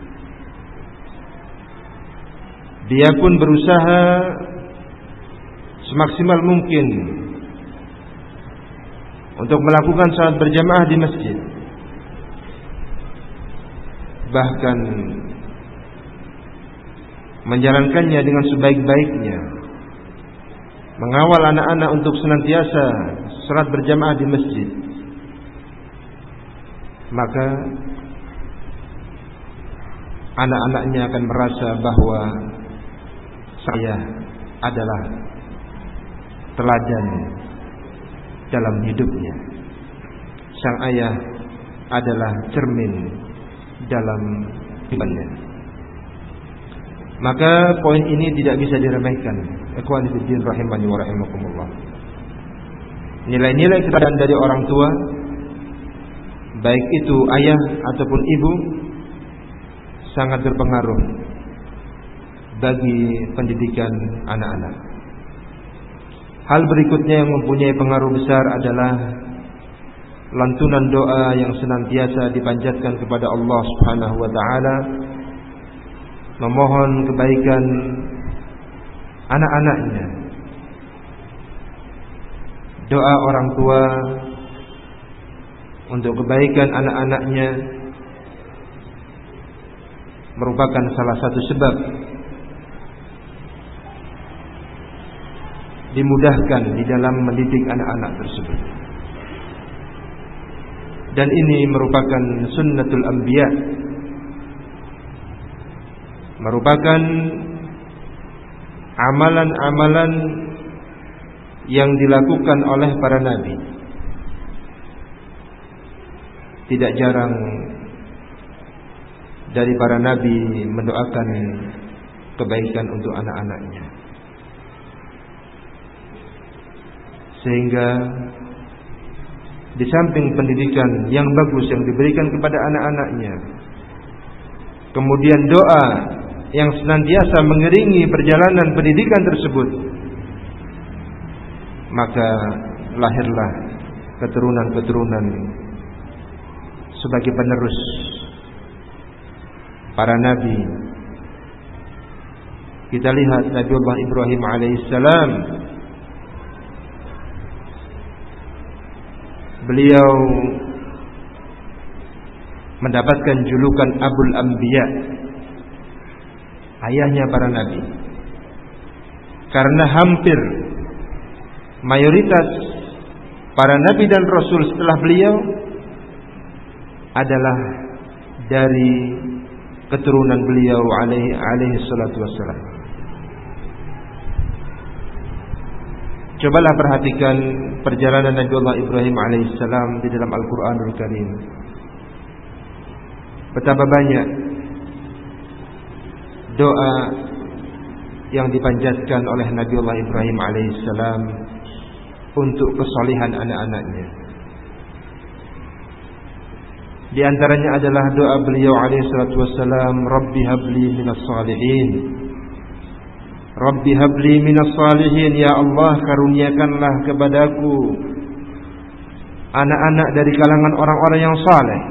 dia pun berusaha semaksimal mungkin untuk melakukan sholat berjamaah di masjid. bahkan menjalankannya dengan sebaik-baiknya, mengawal anak-anak untuk senantiasa salat berjamaah di masjid, maka anak-anaknya akan merasa bahwa saya adalah teladan dalam hidupnya. Sang ayah adalah cermin dalam hidupnya. Maka poin ini tidak bisa diremehkan. Ikhwani fiddin rahimani wa rahimakumullah. Nilai-nilai keteladanan dari orang tua, baik itu ayah ataupun ibu, sangat berpengaruh bagi pendidikan anak-anak. Hal berikutnya yang mempunyai pengaruh besar adalah lantunan doa yang senantiasa dipanjatkan kepada Allah Subhanahu wa taala, memohon kebaikan anak-anaknya. Doa orang tua untuk kebaikan anak-anaknya merupakan salah satu sebab dimudahkan di dalam mendidik anak-anak tersebut. Dan ini merupakan sunnatul anbiya, merupakan amalan-amalan yang dilakukan oleh para nabi. Tidak jarang dari para nabi mendoakan kebaikan untuk anak-anaknya, sehingga di samping pendidikan yang bagus yang diberikan kepada anak-anaknya, kemudian doa yang senantiasa mengiringi perjalanan pendidikan tersebut, maka lahirlah keturunan-keturunan sebagai penerus para nabi. Kita lihat Nabiullah Ibrahim alaihissalam, beliau mendapatkan julukan Abul Anbiya, ayahnya para nabi, karena hampir mayoritas para nabi dan rasul setelah beliau adalah dari keturunan beliau alaihi salatu wassalam. Cobalah perhatikan perjalanan Nabiullah Ibrahim alaihissalam di dalam Al-Quranul Karim. Betapa banyak doa yang dipanjatkan oleh Nabiullah Ibrahim alaihissalam untuk kesalihan anak-anaknya. Di antaranya adalah doa beliau alaihi salatu wassalam, Rabbi habli minas salihin, Rabbi habli minas salihin, ya Allah karuniakanlah kepadaku anak-anak dari kalangan orang-orang yang saleh.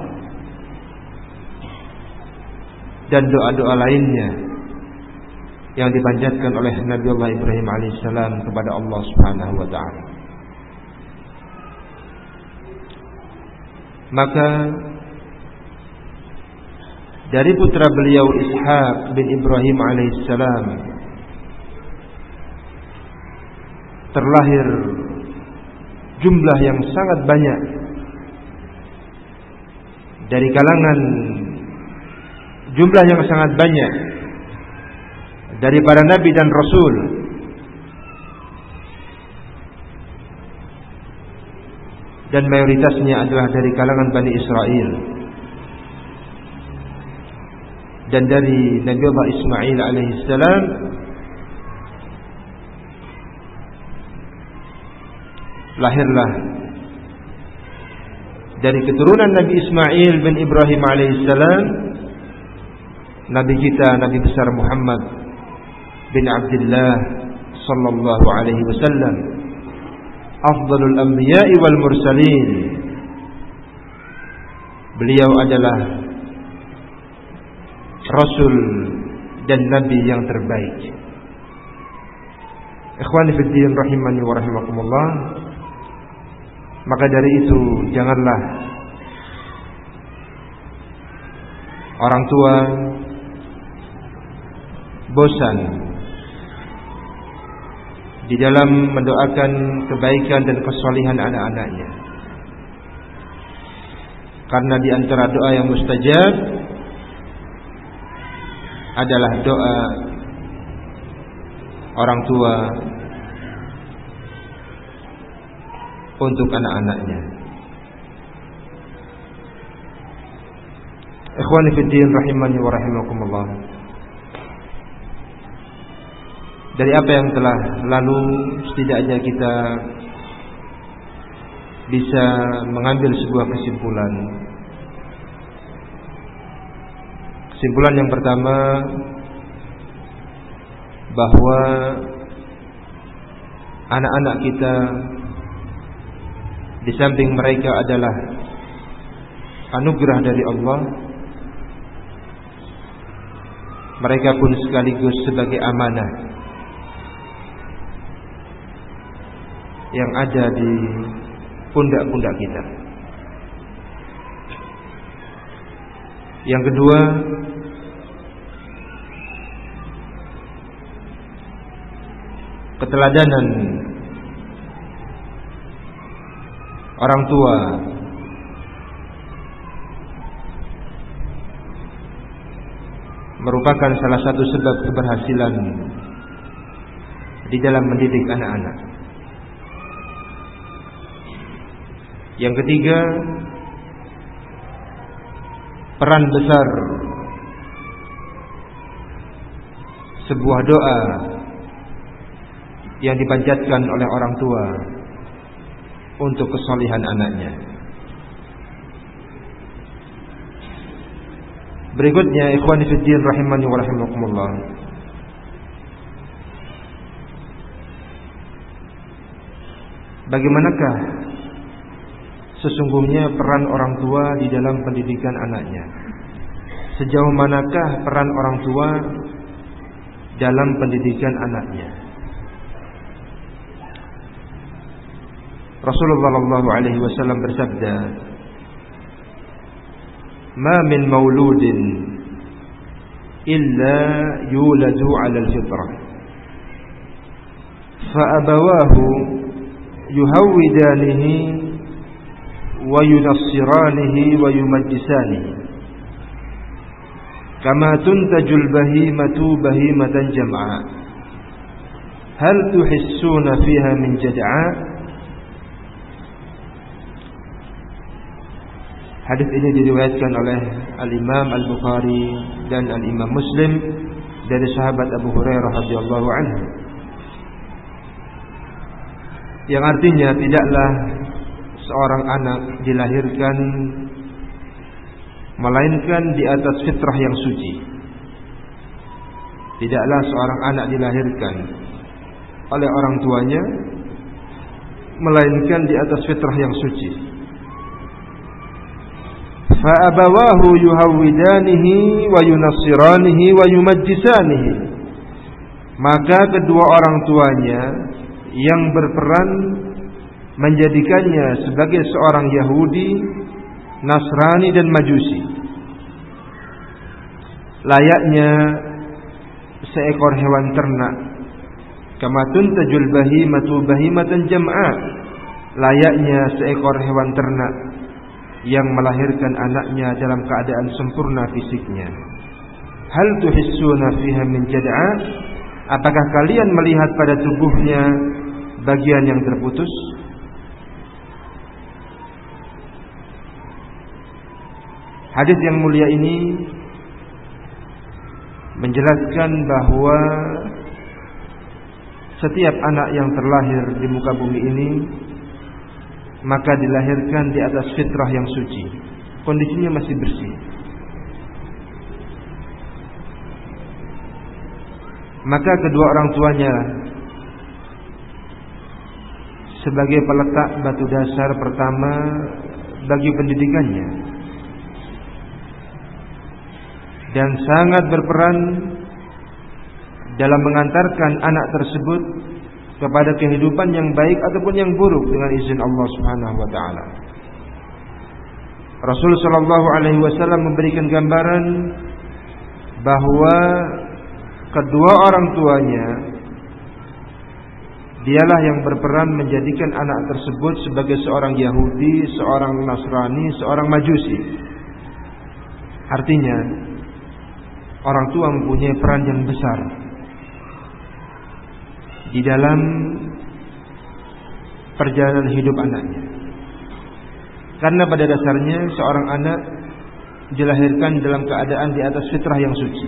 Dan doa-doa lainnya yang dipanjatkan oleh Nabiullah Ibrahim alaihissalam kepada Allah Subhanahu wa taala. Maka dari putra beliau Ishaq bin Ibrahim alaihissalam terlahir jumlah yang sangat banyak dari kalangan jumlah yang sangat banyak dari para nabi dan rasul, dan mayoritasnya adalah dari kalangan Bani Israel dan dari Nabiullah Ismail alaihissalam lahirlah dari keturunan Nabi Ismail bin Ibrahim alaihissalam Nabi kita, Nabi besar Muhammad bin Abdullah sallallahu alaihi wasallam, afdalul anbiya'i wal mursalin. Beliau adalah rasul dan nabi yang terbaik. Ikhwani fiddin rahimani wa rahimakumullah. Maka dari itu janganlah orang tua bosan di dalam mendoakan kebaikan dan kesalehan anak-anaknya. Karena di antara doa yang mustajab adalah doa orang tua untuk anak-anaknya. Ikhwani fi din rahimani wa rahimakumullah. Dari apa yang telah lalu, setidaknya kita bisa mengambil sebuah kesimpulan. Kesimpulan yang pertama, bahwa anak-anak kita di samping mereka adalah anugerah dari Allah, mereka pun sekaligus sebagai amanah yang ada di pundak-pundak kita. Yang kedua, keteladanan orang tua merupakan salah satu sebab keberhasilan di dalam mendidik anak-anak. Yang ketiga, peran besar sebuah doa yang dipanjatkan oleh orang tua untuk kesalehan anaknya. Berikutnya, ikhwani fi din rahimani wa rahimakumullah, bagaimanakah sesungguhnya peran orang tua di dalam pendidikan anaknya? Sejauh manakah peran orang tua dalam pendidikan anaknya? Rasulullah sallallahu alaihi wasallam bersabda, "Ma min mauludin illa yuladu 'ala al-fitrah, fa abawahu yuhawwidanihi wa yunassiranihi wa yumajjisanihi, kama tuntajul bahimatu bahimatan jam'a, hal tuhissuna fiha min jad'a." Hadis ini diriwayatkan oleh Al-Imam Al-Bukhari dan Al-Imam Muslim dari sahabat Abu Hurairah radhiyallahu anhu, yang artinya tidaklah seorang anak dilahirkan melainkan di atas fitrah yang suci. Tidaklah seorang anak dilahirkan oleh orang tuanya melainkan di atas fitrah yang suci. Fa abawahu yuhawwidanihi wa yunassiranihi wa yumajjisanihi, maka kedua orang tuanya yang berperan menjadikannya sebagai seorang Yahudi, Nasrani dan Majusi, layaknya seekor hewan ternak. Kama tuntajul bahimatu bahimatan jam'a, layaknya seekor hewan ternak yang melahirkan anaknya dalam keadaan sempurna fisiknya. Hal tuhissuna fiha min jad'a, apakah kalian melihat pada tubuhnya bagian yang terputus? Hadis yang mulia ini menjelaskan bahwa setiap anak yang terlahir di muka bumi ini maka dilahirkan di atas fitrah yang suci, kondisinya masih bersih. Maka kedua orang tuanya sebagai peletak batu dasar pertama bagi pendidikannya, dan sangat berperan dalam mengantarkan anak tersebut kepada kehidupan yang baik ataupun yang buruk dengan izin Allah Subhanahu wa taala. Rasul sallallahu alaihi wasallam memberikan gambaran bahwa kedua orang tuanya dialah yang berperan menjadikan anak tersebut sebagai seorang Yahudi, seorang Nasrani, seorang Majusi. Artinya, orang tua mempunyai peran yang besar di dalam perjalanan hidup anaknya. Karena pada dasarnya seorang anak dilahirkan dalam keadaan di atas fitrah yang suci.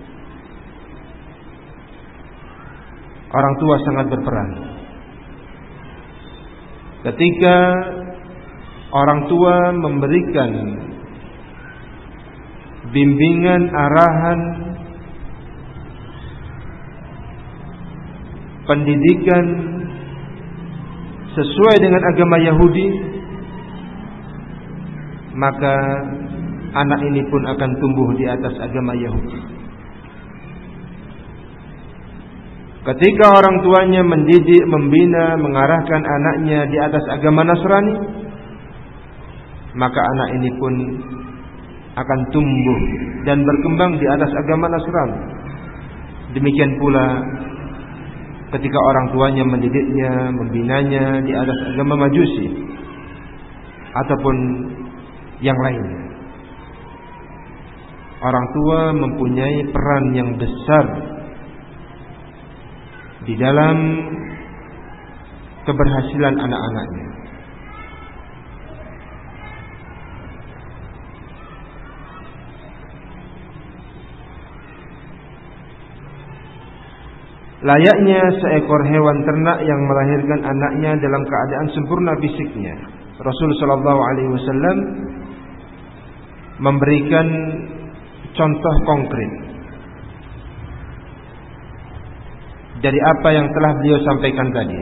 Orang tua sangat berperan. Ketika orang tua memberikan bimbingan, arahan, pendidikan sesuai dengan agama Yahudi, maka anak ini pun akan tumbuh di atas agama Yahudi. Ketika orang tuanya mendidik, membina, mengarahkan anaknya di atas agama Nasrani, maka anak ini pun akan tumbuh dan berkembang di atas agama Nasrani. Demikian pula ketika orang tuanya mendidiknya, membinanya di atas agama Majusi ataupun yang lainnya. Orang tua mempunyai peran yang besar di dalam keberhasilan anak-anaknya. Layaknya seekor hewan ternak yang melahirkan anaknya dalam keadaan sempurna fisiknya, Rasul sallallahu alaihi wasallam memberikan contoh konkret dari apa yang telah beliau sampaikan tadi.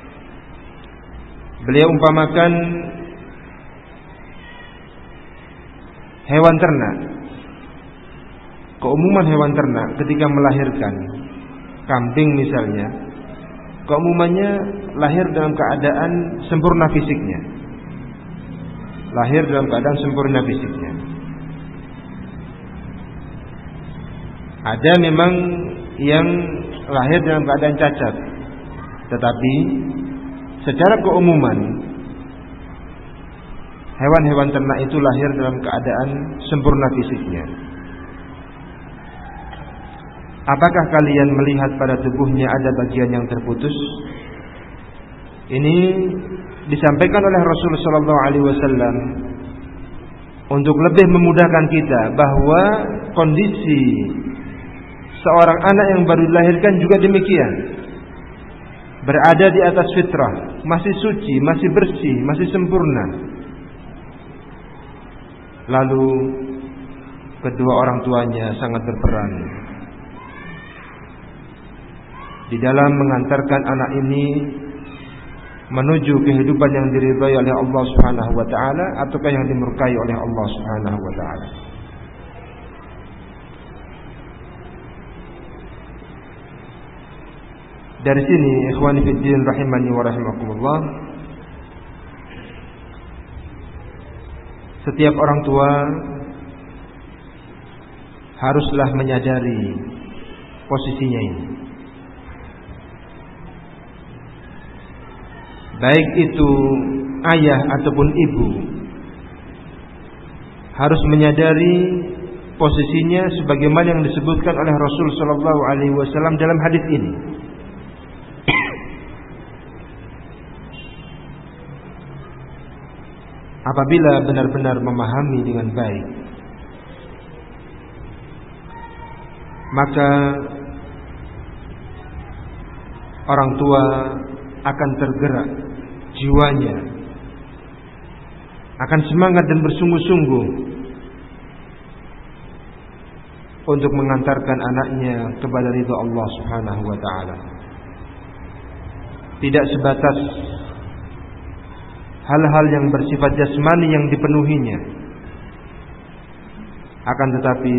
Beliau umpamakan hewan ternak. Keumuman hewan ternak ketika melahirkan, kambing misalnya, keumumannya lahir dalam keadaan sempurna fisiknya. Lahir dalam keadaan sempurna fisiknya. Ada memang yang lahir dalam keadaan cacat, tetapi secara keumuman hewan-hewan ternak itu lahir dalam keadaan sempurna fisiknya. Apakah kalian melihat pada tubuhnya ada bagian yang terputus? Ini disampaikan oleh Rasulullah SAW untuk lebih memudahkan kita bahwa kondisi seorang anak yang baru dilahirkan juga demikian, berada di atas fitrah, masih suci, masih bersih, masih sempurna. Lalu kedua orang tuanya sangat berperan di dalam mengantarkan anak ini menuju kehidupan yang diridhai oleh Allah Subhanahu wa taala ataukah yang dimurkai oleh Allah Subhanahu wa taala. Dari sini ikhwani fiddin rahimani wa rahimakumullah, setiap orang tua haruslah menyadari posisinya ini. Baik itu ayah ataupun ibu harus menyadari posisinya sebagaimana yang disebutkan oleh Rasul sallallahu alaihi wasallam dalam hadis ini. Apabila benar-benar memahami dengan baik, maka orang tua akan tergerak jiwanya, akan semangat dan bersungguh-sungguh untuk mengantarkan anaknya kepada ridha Allah Subhanahu wa taala. Tidak sebatas hal-hal yang bersifat jasmani yang dipenuhinya, akan tetapi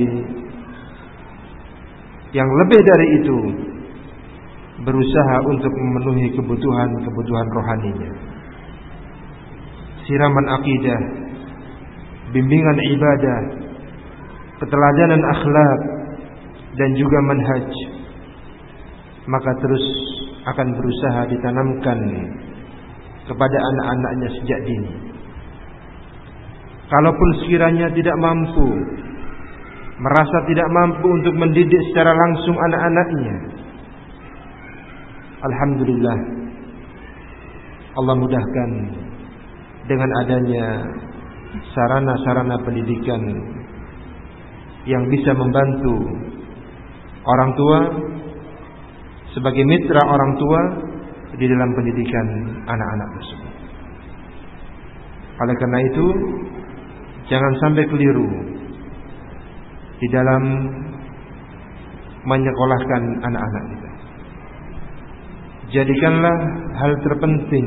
yang lebih dari itu, berusaha untuk memenuhi kebutuhan-kebutuhan rohaninya. Siraman akidah bimbingan ibadah, keteladanan akhlak, dan juga manhaj, maka terus akan berusaha ditanamkan kepada anak-anaknya sejak dini. Kalaupun sekiranya tidak mampu, merasa tidak mampu untuk mendidik secara langsung anak-anaknya, alhamdulillah, Allah mudahkan dengan adanya sarana-sarana pendidikan yang bisa membantu orang tua sebagai mitra orang tua di dalam pendidikan anak-anak tersebut. Oleh karena itu, jangan sampai keliru di dalam menyekolahkan anak-anak kita. Jadikanlah hal terpenting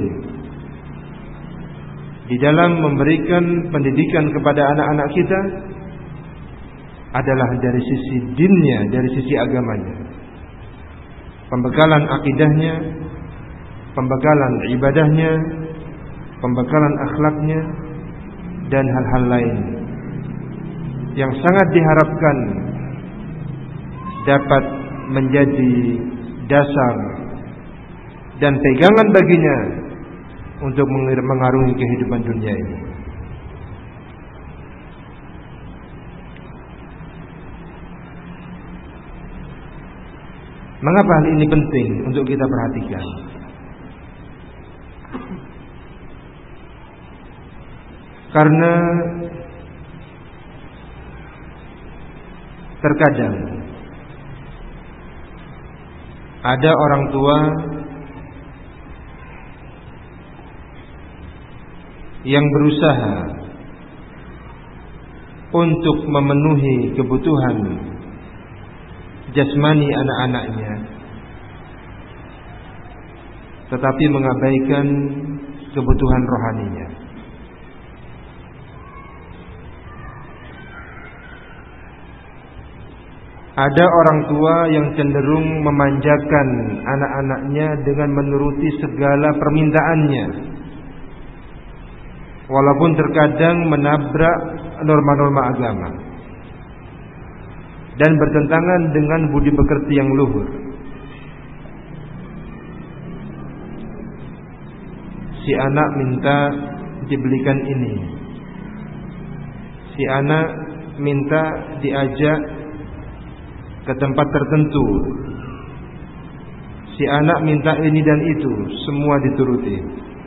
di dalam memberikan pendidikan kepada anak-anak kita adalah dari sisi dinnya, dari sisi agamanya, pembekalan akidahnya, pembekalan ibadahnya, pembekalan akhlaknya, dan hal-hal lain yang sangat diharapkan dapat menjadi dasar dan pegangan baginya untuk mengarungi kehidupan dunia ini. Mengapa hal ini penting untuk kita perhatikan? Karena terkadang ada orang tua yang berusaha untuk memenuhi kebutuhan jasmani anak-anaknya, tetapi mengabaikan kebutuhan rohaninya. Ada orang tua yang cenderung memanjakan anak-anaknya dengan menuruti segala permintaannya, walaupun terkadang menabrak norma-norma agama dan bertentangan dengan budi pekerti yang luhur. Si anak minta dibelikan ini, si anak minta diajak ke tempat tertentu, si anak minta ini dan itu, semua dituruti.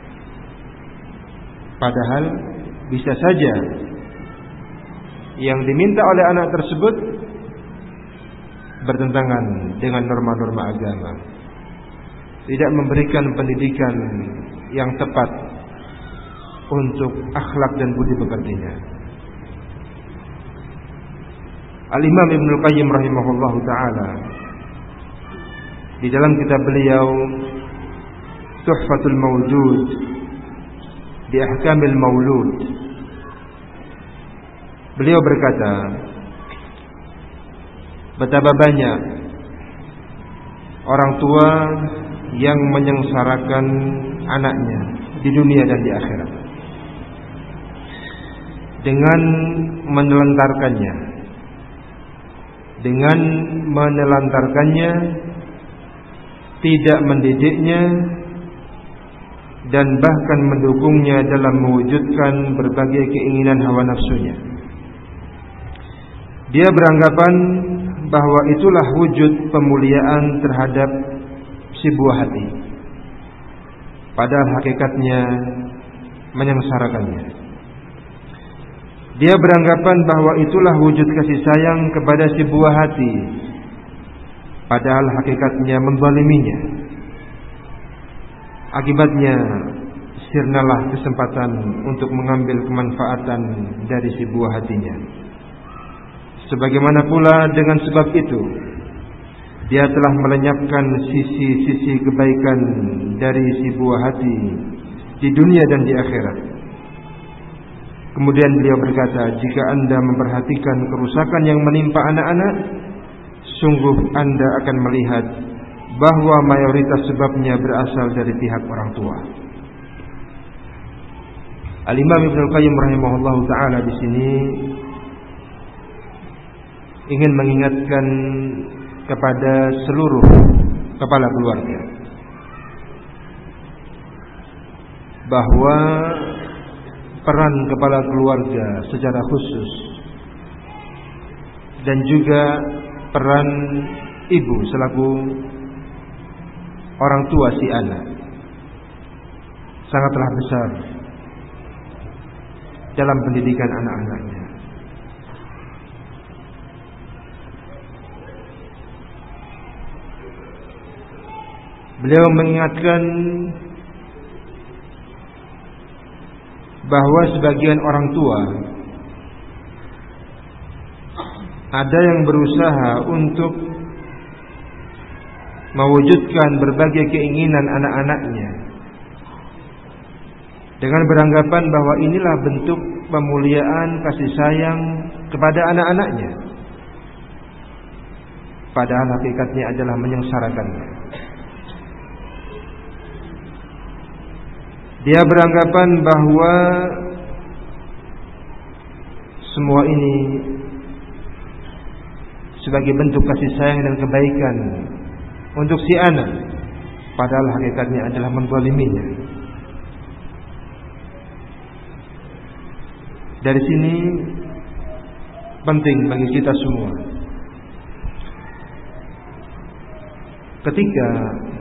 Padahal bisa saja yang diminta oleh anak tersebut bertentangan dengan norma-norma agama, tidak memberikan pendidikan yang tepat untuk akhlak dan budi pekertinya. Al-Imam Ibnul Qayyim rahimahullahu ta'ala di dalam kitab beliau Tuhfatul Mawjud di Ahkamil Maulud, beliau berkata, betapa banyak orang tua yang menyengsarakan anaknya di dunia dan di akhirat dengan menelantarkannya, tidak mendidiknya, dan bahkan mendukungnya dalam mewujudkan berbagai keinginan hawa nafsunya. Dia beranggapan bahwa itulah wujud pemuliaan terhadap si buah hati, padahal hakikatnya menyengsarakannya. Dia beranggapan bahwa itulah wujud kasih sayang kepada si buah hati, padahal hakikatnya menzaliminya. Akibatnya sirnalah kesempatan untuk mengambil kemanfaatan dari si buah hatinya. Sebagaimana pula dengan sebab itu, dia telah melenyapkan sisi-sisi kebaikan dari si buah hati di dunia dan di akhirat. Kemudian beliau berkata, jika Anda memperhatikan kerusakan yang menimpa anak-anak, sungguh Anda akan melihat bahwa mayoritas sebabnya berasal dari pihak orang tua. Al-Imam Ibnu Qayyim rahimahullahu taala di sini ingin mengingatkan kepada seluruh kepala keluarga bahwa peran kepala keluarga secara khusus dan juga peran ibu selaku orang tua si anak sangatlah besar dalam pendidikan anak-anaknya. Beliau mengingatkan bahwa sebagian orang tua ada yang berusaha untuk mewujudkan berbagai keinginan anak-anaknya dengan beranggapan bahwa inilah bentuk pemuliaan kasih sayang kepada anak-anaknya, padahal hakikatnya adalah menyengsarakannya. Dia beranggapan bahwa semua ini sebagai bentuk kasih sayang dan kebaikan untuk si anak, padahal hakikatnya adalah menzaliminya. Dari sini penting bagi kita semua, ketika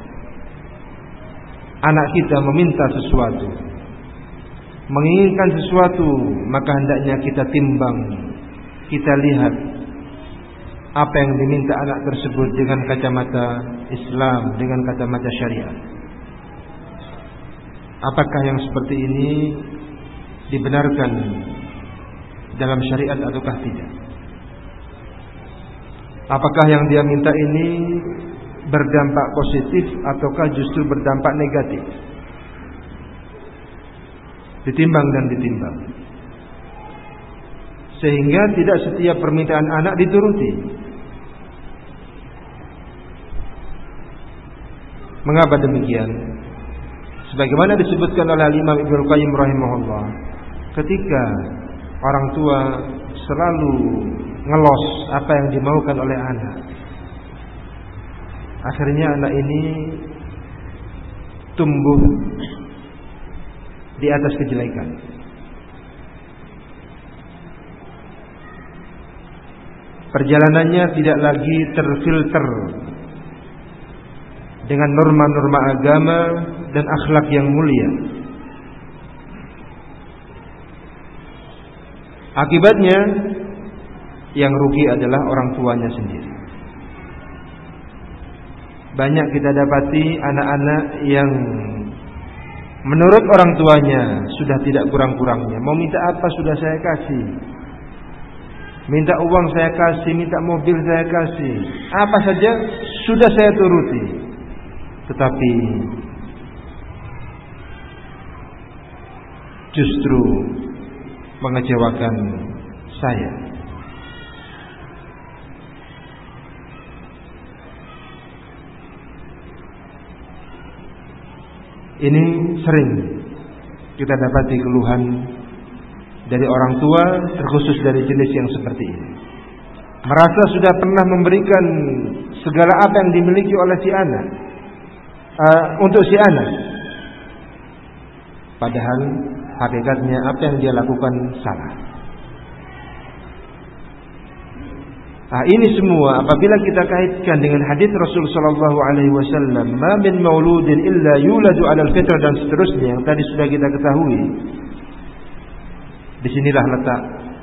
anak kita meminta sesuatu, menginginkan sesuatu, maka hendaknya kita timbang, kita lihat apa yang diminta anak tersebut dengan kacamata Islam, dengan kacamata syariat. Apakah yang seperti ini dibenarkan dalam syariat ataukah tidak? Apakah yang dia minta ini berdampak positif ataukah justru berdampak negatif? Ditimbang dan ditimbang, sehingga tidak setiap permintaan anak dituruti. Mengapa demikian? Sebagaimana disebutkan oleh Imam Ibnu Qayyim rahimahullah, ketika orang tua selalu ngelos apa yang dimaukan oleh anak, akhirnya anak ini tumbuh di atas kejelekan. Perjalanannya tidak lagi terfilter dengan norma-norma agama dan akhlak yang mulia. Akibatnya yang rugi adalah orang tuanya sendiri. Banyak kita dapati anak-anak yang menurut orang tuanya sudah tidak kurang-kurangnya. Mau minta apa sudah saya kasih. Minta uang saya kasih, minta mobil saya kasih. Apa saja sudah saya turuti. Tetapi justru mengecewakan saya. Ini sering kita dapati keluhan dari orang tua, terkhusus dari jenis yang seperti ini. Merasa sudah pernah memberikan segala apa yang dimiliki oleh si anak untuk si anak, padahal hakikatnya apa yang dia lakukan salah. Ini semua apabila kita kaitkan dengan hadis Rasul sallallahu alaihi wasallam, "Ma min mauludin illa yuladu 'alal fitrah" dan seterusnya yang tadi sudah kita ketahui. Disinilah letak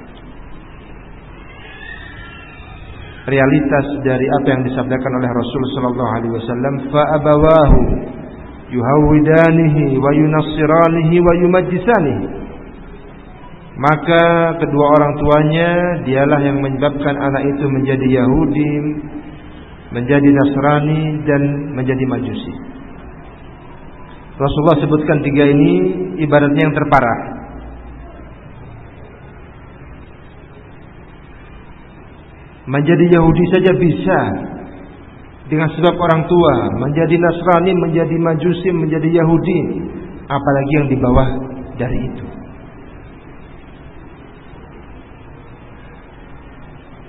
realitas dari apa yang disabdakan oleh Rasul sallallahu alaihi wasallam, "Fa abawahu yuhawidanihi wa yunassiranihi wa yumajjisanihi." Maka kedua orang tuanya dialah yang menyebabkan anak itu menjadi Yahudi, menjadi Nasrani dan menjadi Majusi. Rasulullah sebutkan tiga ini ibaratnya yang terparah. Menjadi Yahudi saja bisa dengan sebab orang tua, menjadi Nasrani, menjadi Majusi, menjadi Yahudi, apalagi yang di bawah dari itu.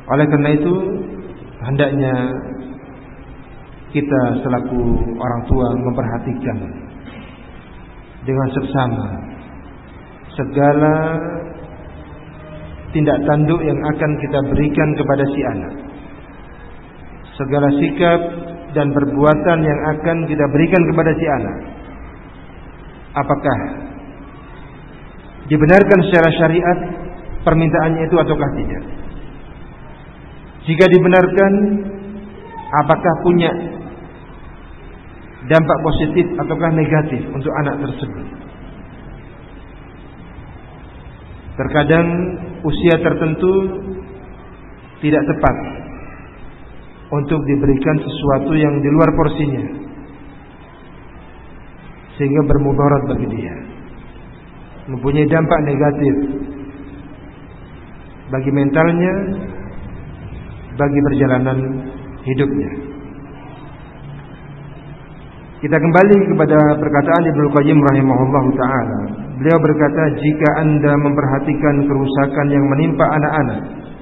Oleh karena itu, hendaknya kita selaku orang tua memperhatikan dengan seksama segala tindak tanduk yang akan kita berikan kepada si anak, segala sikap dan perbuatan yang akan kita berikan kepada si anak, apakah dibenarkan secara syariat permintaannya itu ataukah tidak. Jika dibenarkan, apakah punya dampak positif ataukah negatif untuk anak tersebut. Terkadang usia tertentu tidak tepat untuk diberikan sesuatu yang di luar porsinya, sehingga bermudarat bagi dia, mempunyai dampak negatif bagi mentalnya, bagi perjalanan hidupnya. Kita kembali kepada perkataan Ibnu Qayyim rahimahullahu taala. Beliau berkata, jika Anda memperhatikan kerusakan yang menimpa anak-anak,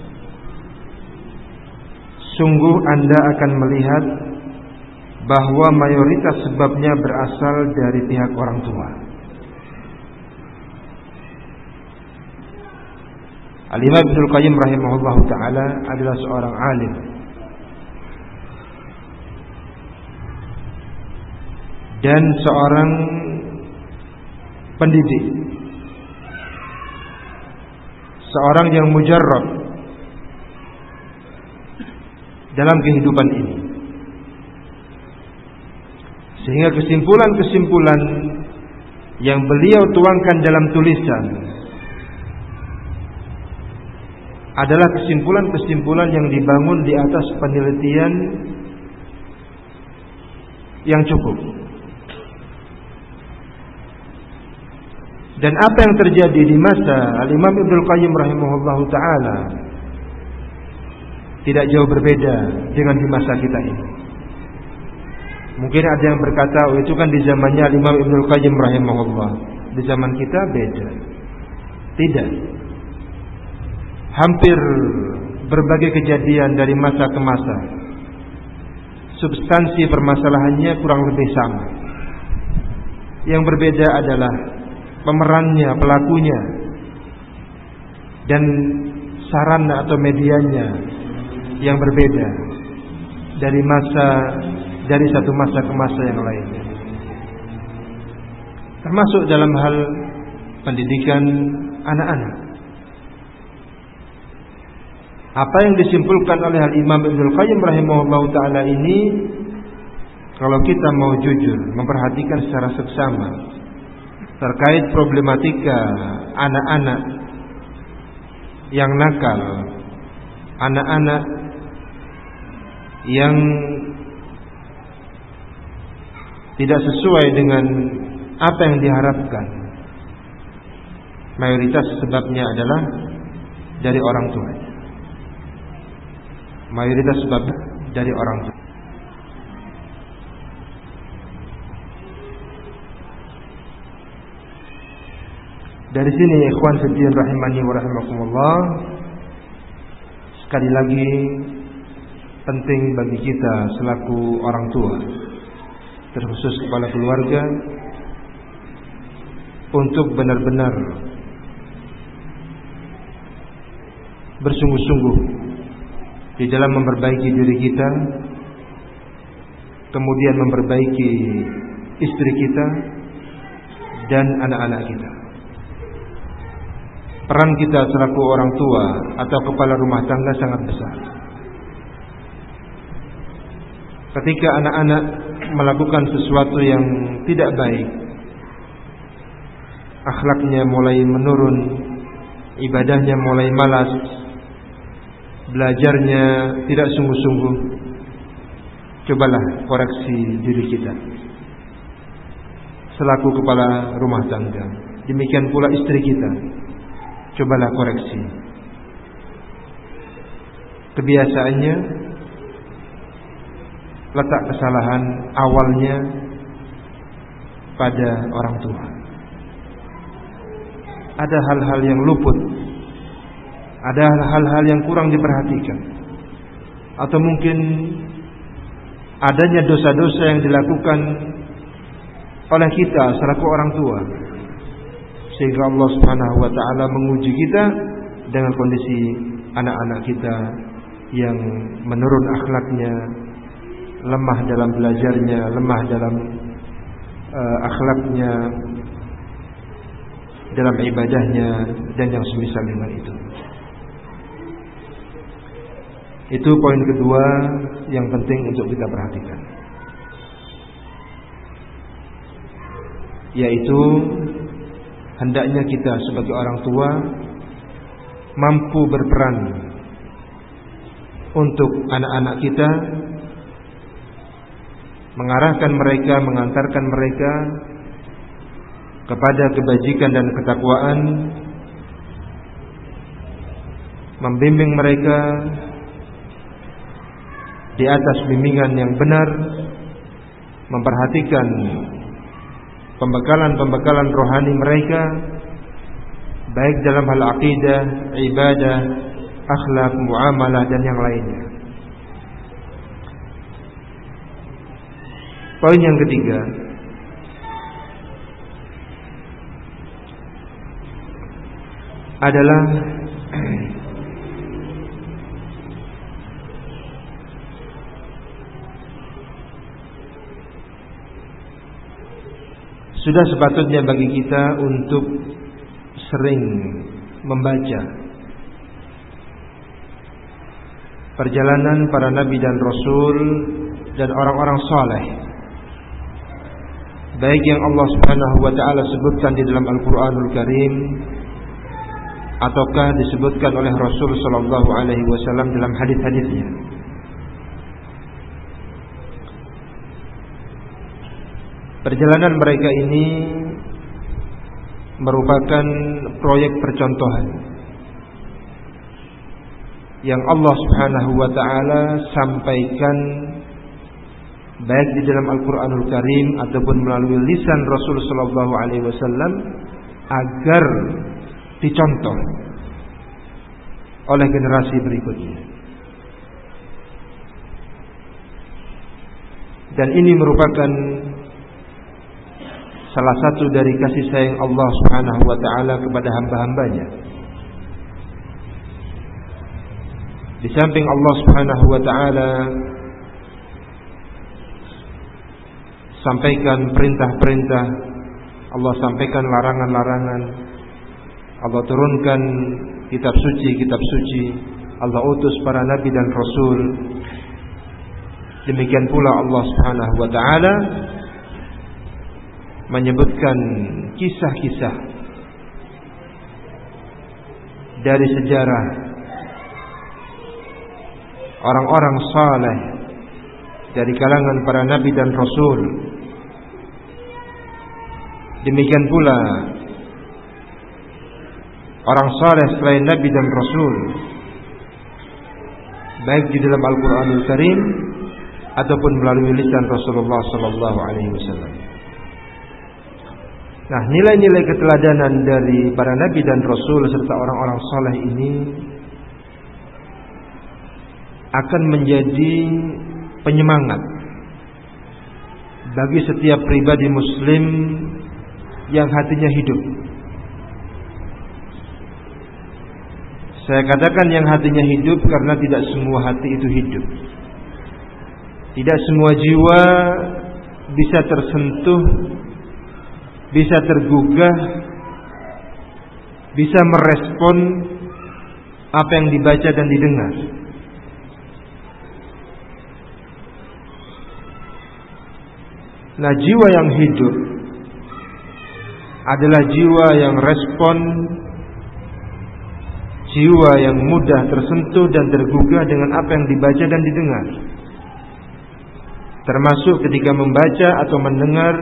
sungguh Anda akan melihat bahwa mayoritas sebabnya berasal dari pihak orang tua. Al-Imam Ibnu Qayyim rahimahullahu taala adalah seorang alim dan seorang pendidik, seorang yang mujarrab dalam kehidupan ini, sehingga kesimpulan-kesimpulan yang beliau tuangkan dalam tulisan adalah kesimpulan-kesimpulan yang dibangun di atas penelitian yang cukup. Dan apa yang terjadi di masa Al-Imam Ibnu Qayyim rahimahullahu taala tidak jauh berbeda dengan di masa kita ini. Mungkin ada yang berkata, oh itu kan di zamannya Al-Imam Ibnu Qayyim rahimahullah, di zaman kita beda. Tidak. Hampir berbagai kejadian dari masa ke masa, substansi permasalahannya kurang lebih sama. Yang berbeda adalah pemerannya, pelakunya, dan sarana atau medianya yang berbeda dari satu masa ke masa yang lainnya. Termasuk dalam hal pendidikan anak-anak. Apa yang disimpulkan oleh Al-Imam Ibnu Qayyim rahimahullahu taala ini, kalau kita mau jujur memperhatikan secara seksama terkait problematika anak-anak yang nakal, anak-anak yang tidak sesuai dengan apa yang diharapkan, mayoritas sebabnya adalah dari orang tua. Mayoritas sebab dari orang tua. Dari sini ikhwan fillah rahimani wa rahimakumullah, sekali lagi penting bagi kita selaku orang tua, terkhusus kepala keluarga, untuk benar-benar bersungguh-sungguh di dalam memperbaiki diri kita, kemudian memperbaiki istri kita dan anak-anak kita. Peran kita selaku orang tua atau kepala rumah tangga sangat besar. Ketika anak-anak melakukan sesuatu yang tidak baik, akhlaknya mulai menurun, ibadahnya mulai malas, belajarnya tidak sungguh-sungguh, cobalah koreksi diri kita selaku kepala rumah tangga. Demikian pula istri kita, cobalah koreksi kebiasaannya, letak kesalahan awalnya pada orang tua. Ada hal-hal yang luput, ada hal-hal yang kurang diperhatikan. atau mungkin adanya dosa-dosa yang dilakukan oleh kita selaku orang tua, sehingga Allah Subhanahu wa taala menguji kita dengan kondisi anak-anak kita yang menurun akhlaknya, lemah dalam belajarnya, lemah dalam akhlaknya, dalam ibadahnya, dan yang semisal dengan itu. Itu poin kedua yang penting untuk kita perhatikan, yaitu hendaknya kita sebagai orang tua mampu berperan untuk anak-anak kita, mengarahkan mereka, mengantarkan mereka kepada kebajikan dan ketakwaan, membimbing mereka di atas bimbingan yang benar, memperhatikan pembekalan-pembekalan rohani mereka, baik dalam hal akidah, ibadah, akhlak, muamalah, dan yang lainnya. Poin yang ketiga adalah sudah sepatutnya bagi kita untuk sering membaca perjalanan para nabi dan rasul dan orang-orang saleh, baik yang Allah Subhanahu wa taala sebutkan di dalam Al-Qur'anul Karim ataukah disebutkan oleh Rasul sallallahu alaihi wasallam dalam hadis-hadisnya. Perjalanan mereka ini merupakan proyek percontohan yang Allah Subhanahu wa taala sampaikan baik di dalam Al-Qur'anul Karim ataupun melalui lisan Rasul sallallahu alaihi wasallam agar dicontoh oleh generasi berikutnya. Dan ini merupakan salah satu dari kasih sayang Allah Subhanahu wa taala kepada hamba-hambanya. Di samping Allah Subhanahu wa taala sampaikan perintah-perintah, Allah sampaikan larangan-larangan, Allah turunkan kitab suci, Allah utus para nabi dan rasul. Demikian pula Allah Subhanahu wa taala menyebutkan kisah-kisah dari sejarah orang-orang saleh dari kalangan para nabi dan rasul. Demikian pula orang saleh selain nabi dan rasul, baik di dalam Al-Qur'anul Karim ataupun melalui lisan Rasulullah sallallahu alaihi wasallam. Nah, nilai-nilai keteladanan dari para nabi dan rasul serta orang-orang saleh ini akan menjadi penyemangat bagi setiap pribadi muslim yang hatinya hidup. Saya katakan yang hatinya hidup karena tidak semua hati itu hidup. Tidak semua jiwa bisa tersentuh, bisa tergugah, bisa merespon apa yang dibaca dan didengar. Nah, jiwa yang hidup adalah jiwa yang respon, jiwa yang mudah tersentuh dan tergugah dengan apa yang dibaca dan didengar, termasuk ketika membaca atau mendengar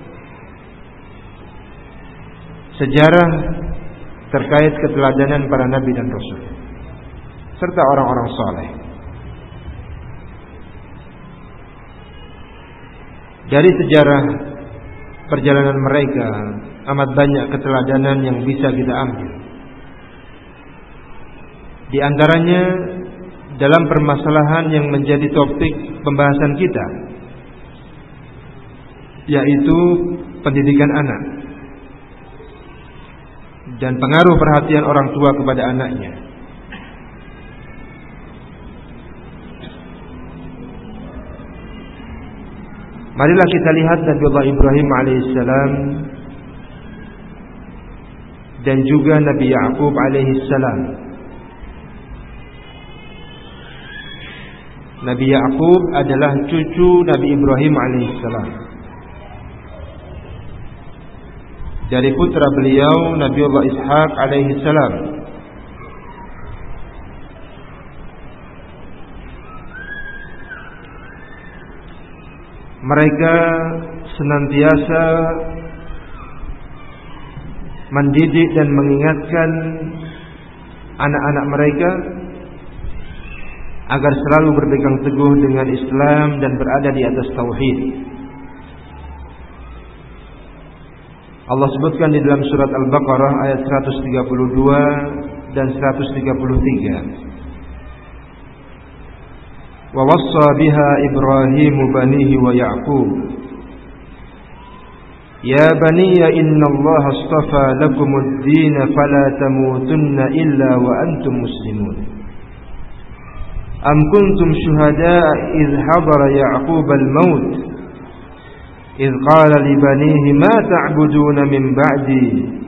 sejarah terkait keteladanan para nabi dan rasul serta orang-orang saleh. Dari sejarah perjalanan mereka amat banyak keteladanan yang bisa kita ambil. Di antaranya dalam permasalahan yang menjadi topik pembahasan kita, yaitu pendidikan anak dan pengaruh perhatian orang tua kepada anaknya. Marilah kita lihat Nabi Allah Ibrahim alaihissalam dan juga Nabi Ya'qub alaihissalam. Nabi Ya'qub adalah cucu Nabi Ibrahim alaihissalam. Dari putra beliau Nabi Allah Ishaq alaihissalam. Mereka senantiasa mendidik dan mengingatkan anak-anak mereka agar selalu berpegang teguh dengan Islam dan berada di atas tauhid. Allah sebutkan di dalam surat Al-Baqarah ayat 132 dan 133. Wa wassa biha Ibrahim banihi wa Ya'qub. Ya baniya innallaha astafa lakumud-din fala tamutunna illa wa antum muslimun. Am kuntum syuhada'a idh hadara Ya'qub al-maut idh qala li banihi ma ta'buduna min ba'di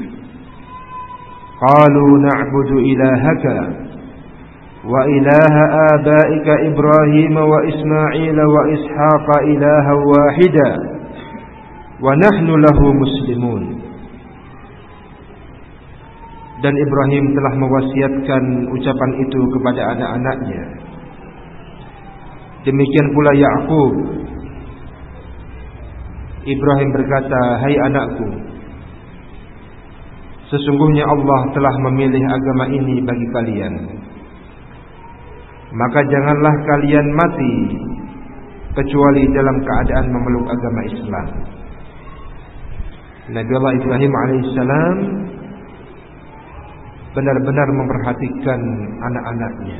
qalu na'budu ilahaka wa ilaha abaika Ibrahim wa Ismail wa Ishaq ilaha wahida wa nahnu lahu muslimun. Dan Ibrahim telah mewasiatkan ucapan itu kepada anak-anaknya. Demikian pula Ya'qub. Ibrahim berkata, hai anakku, sesungguhnya Allah telah memilih agama ini bagi kalian, maka janganlah kalian mati kecuali dalam keadaan memeluk agama Islam. Nabi Allah Ibrahim alaihissalam benar-benar memperhatikan anak-anaknya,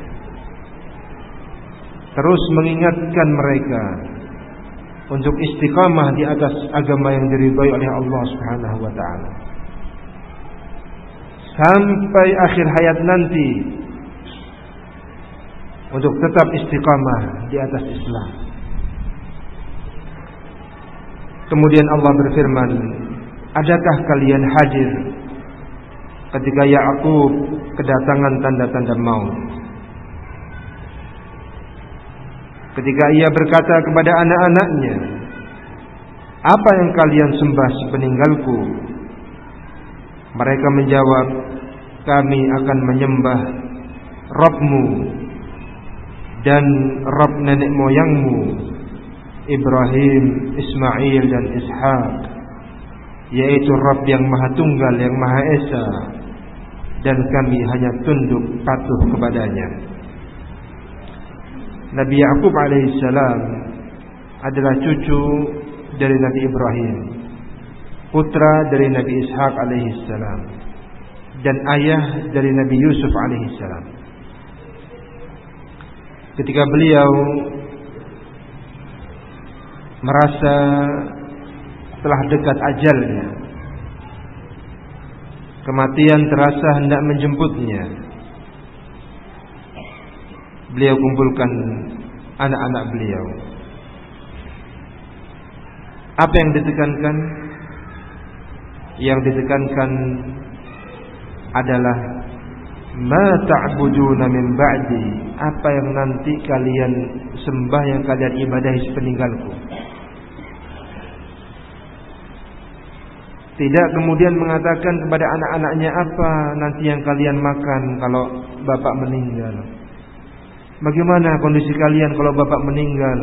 terus mengingatkan mereka untuk istiqamah di atas agama yang diridhai oleh Allah Subhanahu wa taala sampai akhir hayat nanti, untuk tetap istiqamah di atas Islam. Kemudian Allah berfirman, adakah kalian hadir ketika Ya'qub kedatangan tanda-tanda maut? Ketika ia berkata kepada anak-anaknya, apa yang kalian sembah sepeninggalku? Mereka menjawab, kami akan menyembah Rabbmu dan Rabb nenek moyangmu Ibrahim, Ismail dan Ishaq, yaitu Rabb yang Maha Tunggal, yang Maha Esa, dan kami hanya tunduk patuh kepadanya. Nabi Ya'qub alaihissalam adalah cucu dari Nabi Ibrahim, putra dari Nabi Ishaq alaihissalam, dan ayah dari Nabi Yusuf alaihissalam. Ketika beliau merasa telah dekat ajalnya, kematian terasa hendak menjemputnya, beliau kumpulkan anak-anak beliau. Apa yang ditekankan? Yang ditekankan adalah ma ta'buduna min ba'di, apa yang nanti kalian sembah, yang kalian ibadahi sepeninggalku. Tidak kemudian mengatakan kepada anak-anaknya, apa nanti yang kalian makan kalau bapak meninggal? Bagaimana kondisi kalian kalau bapak meninggal?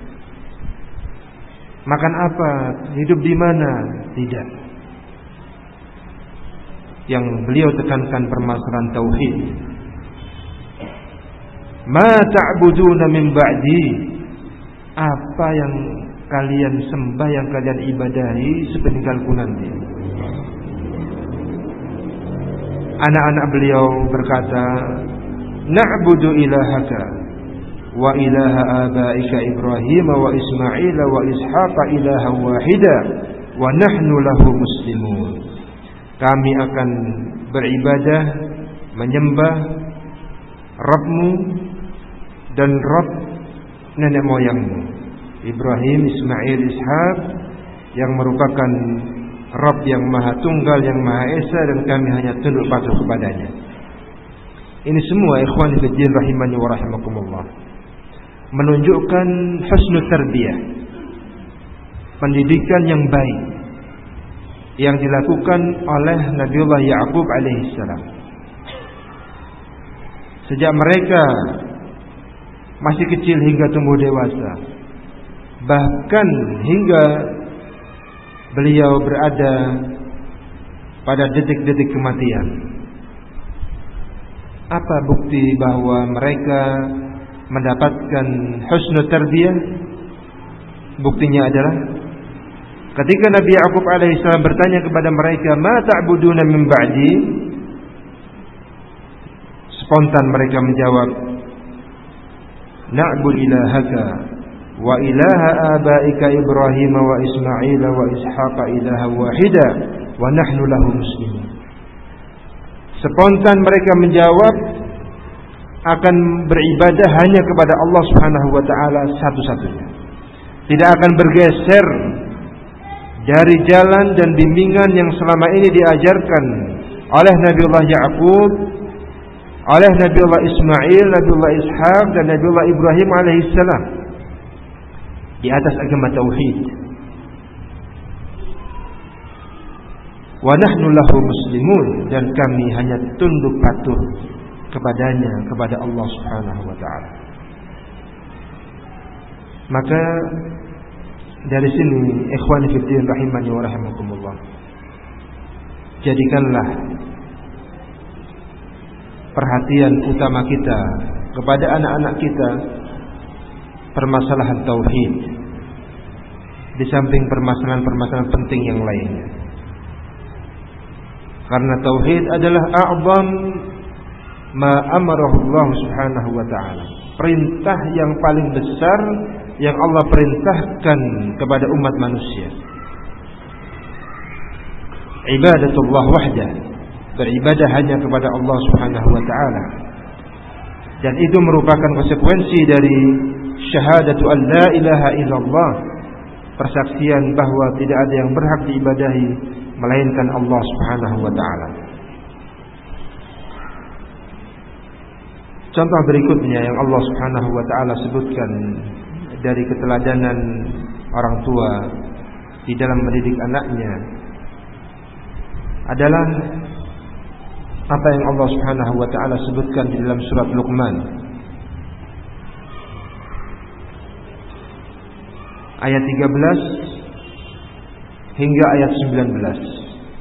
Makan apa? Hidup di mana? Tidak. Yang beliau tekankan permasalahan tauhid. Ma ta'buduna min ba'di, apa yang kalian sembah, yang kalian ibadahi sepeninggalku nanti. Anak-anak beliau berkata, na'budu ilahaka, wa ilaha abaika Ibrahim wa Ismail wa Ishaq ilahan wahida wa nahnu lahu muslimun. Kami akan beribadah menyembah Rabbmu dan Rabb nenek moyangmu Ibrahim, Ismail, Ishaq, yang merupakan Rabb yang Maha Tunggal, yang Maha Esa, dan kami hanya tunduk patuh kepadanya. Ini semua ikhwan fillah rahimani wa rahimakumullah menunjukkan husnul tarbiyah, pendidikan yang baik yang dilakukan oleh Nabiullah Ya'qub alaihissalam. Sejak mereka masih kecil hingga tumbuh dewasa, bahkan hingga beliau berada pada detik-detik kematian. Apa bukti bahwa mereka mendapatkan husnul tarbiyah? Buktinya adalah ketika Nabi Ya'qub alaihissalam bertanya kepada mereka, "Ma ta'buduna min ba'di?" Spontan mereka menjawab, "Na'bud ilahaka wa ilaha abaika Ibrahim wa Ismail wa Ishaq ilahan wahida wa nahnu lahu muslimun." Spontan mereka menjawab akan beribadah hanya kepada Allah Subhanahu wa taala satu-satunya. Tidak akan bergeser dari jalan dan bimbingan yang selama ini diajarkan oleh Nabiullah Ya'qub, oleh Nabiullah Ismail, Nabiullah Ishaq, dan Nabiullah Ibrahim alaihissalam di atas agama tauhid. Wa nahnu lahu muslimun, dan kami hanya tunduk patuh kepadanya, kepada Allah Subhanahu wa taala. Maka dari sini ikhwan fillah rahimani wa rahimakumullah, jadikanlah perhatian utama kita kepada anak-anak kita permasalahan tauhid, di samping permasalahan-permasalahan penting yang lainnya. Karena tauhid adalah a'zam ma amarahu Allah Subhanahu wa taala, perintah yang paling besar yang Allah perintahkan kepada umat manusia. Ibadatullah wahdah, beribadah hanya kepada Allah Subhanahu wa taala. Dan itu merupakan konsekuensi dari syahadatu an la ilaha illallah, persaksian bahwa tidak ada yang berhak diibadahi melainkan Allah Subhanahu wa taala. Contoh berikutnya yang Allah Subhanahu wa taala sebutkan dari keteladanan orang tua di dalam mendidik anaknya adalah apa yang Allah Subhanahu wa taala sebutkan di dalam surat Luqman ayat 13 hingga ayat 19.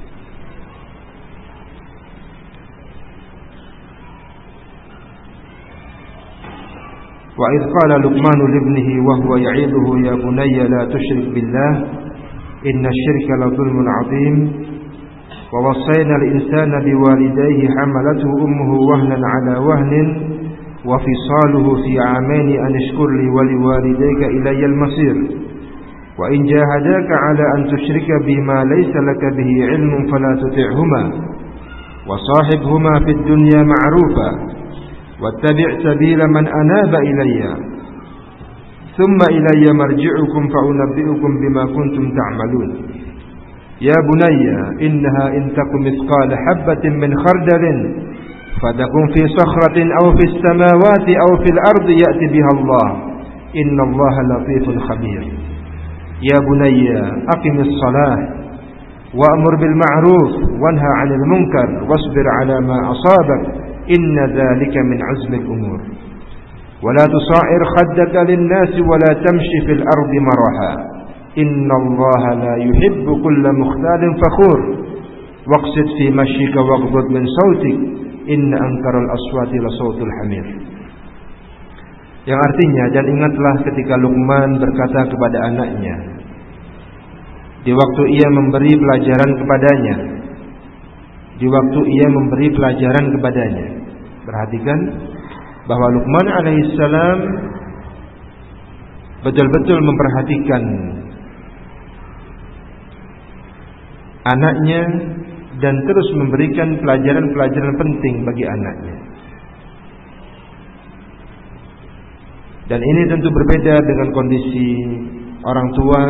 وإذ قال لقمان لابنه وهو يعظه يا بني لا تشرك بالله إن الشرك لظلم عظيم ووصينا الإنسان بوالديه حملته أمه وهنا على وهن وفصاله في عامين أن اشكر لي ولوالديك إلي المصير وإن جاهداك على أن تشرك بما ليس لك به علم فلا تطعهما وصاحبهما في الدنيا معروفا واتبع سبيل من أناب إلي ثم إلي مرجعكم فأنبئكم بما كنتم تعملون يا بني إنها إن تك مثقال حبة من خردل فتكن في صخرة أو في السماوات أو في الأرض يأتي بها الله إن الله لطيف خبير يا بني أقم الصلاة وأمر بالمعروف وانهى عن المنكر واصبر على ما أصابك إن ذلك من عزم الأمور ولا تصائر خدك للناس ولا تمشي في الأرض مرحا إن الله لا يحب كل مختال فخور واقصد في مشيك واغضض من صوتك إن أنكر الأصوات لصوت الحمير. Yang artinya, dan ingatlah ketika Luqman berkata kepada anaknya di waktu ia memberi pelajaran kepadanya, di waktu ia memberi pelajaran kepadanya. Perhatikan bahwa Luqman alaihissalam betul-betul memperhatikan anaknya dan terus memberikan pelajaran-pelajaran penting bagi anaknya. Dan ini tentu berbeda dengan kondisi orang tua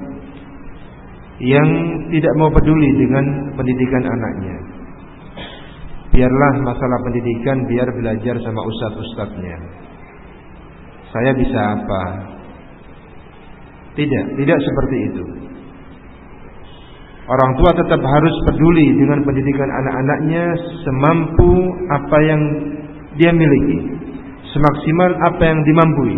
yang tidak mau peduli dengan pendidikan anaknya. Biarlah masalah pendidikan, biar belajar sama ustadz-ustadznya. Saya bisa apa? Tidak seperti itu. Orang tua tetap harus peduli dengan pendidikan anak-anaknya semampu apa yang dia miliki, semaksimal apa yang dimampui,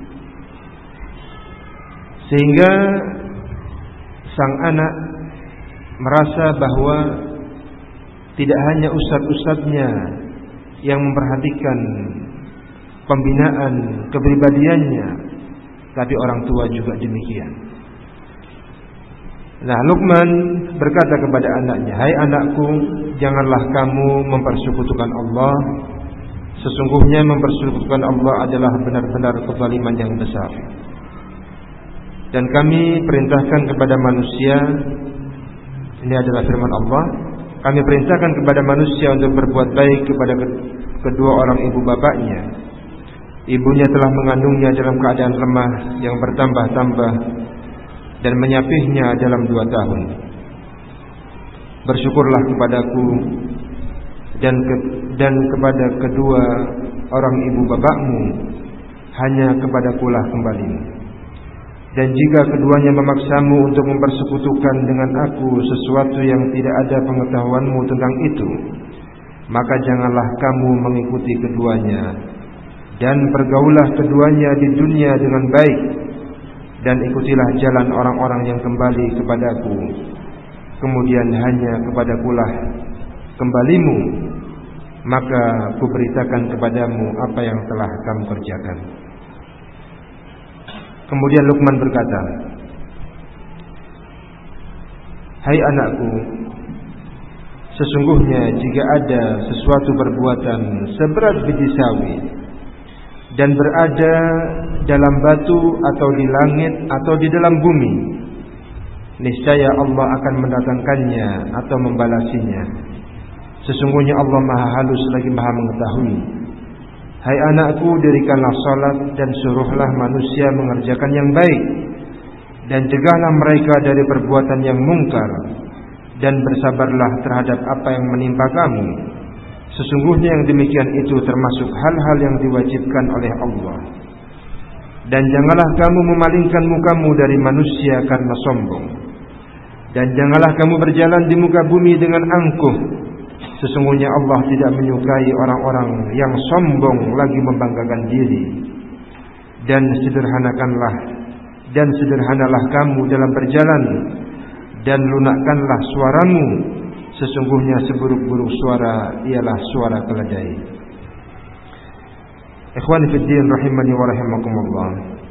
sehingga sang anak merasa bahwa tidak hanya ustadz-ustadznya yang memperhatikan pembinaan kepribadiannya, tapi orang tua juga demikian. Nah, Luqman berkata kepada anaknya, "Hai anakku, janganlah kamu mempersekutukan Allah. Sesungguhnya mempersekutukan Allah adalah benar-benar kezaliman yang besar. Dan kami perintahkan kepada manusia," ini adalah firman Allah, "kami perintahkan kepada manusia untuk berbuat baik kepada kedua orang ibu bapaknya. Ibunya telah mengandungnya dalam keadaan lemah yang bertambah-tambah dan menyapihnya dalam 2 tahun. Bersyukurlah kepadaku dan kepada kedua orang ibu bapakmu, hanya kepadakulah kembali. Dan jika keduanya memaksamu untuk mempersekutukan dengan aku sesuatu yang tidak ada pengetahuanmu tentang itu, maka janganlah kamu mengikuti keduanya, dan pergaulah keduanya di dunia dengan baik, dan ikutilah jalan orang-orang yang kembali kepadaku. Kemudian hanya kepadakulah kembalimu, maka kuberitakan kepadamu apa yang telah kamu kerjakan." Kemudian Luqman berkata, "Hai anakku, sesungguhnya jika ada sesuatu perbuatan seberat biji sawi dan berada dalam batu atau di langit atau di dalam bumi, niscaya Allah akan mendatangkannya atau membalasinya. Sesungguhnya Allah Maha Halus lagi Maha Mengetahui. Hai anakku, dirikanlah salat dan suruhlah manusia mengerjakan yang baik, dan cegahlah mereka dari perbuatan yang mungkar, dan bersabarlah terhadap apa yang menimpa kamu. Sesungguhnya yang demikian itu termasuk hal-hal yang diwajibkan oleh Allah. Dan janganlah kamu memalingkan mukamu dari manusia karena sombong, dan janganlah kamu berjalan di muka bumi dengan angkuh. Sesungguhnya Allah tidak menyukai orang-orang yang sombong lagi membanggakan diri. Dan sederhanalah kamu dalam berjalan, dan lunakkanlah suaramu. Sesungguhnya seburuk-buruk suara ialah suara keledai." Ikhwani fid din rahimani wa rahimakumullah.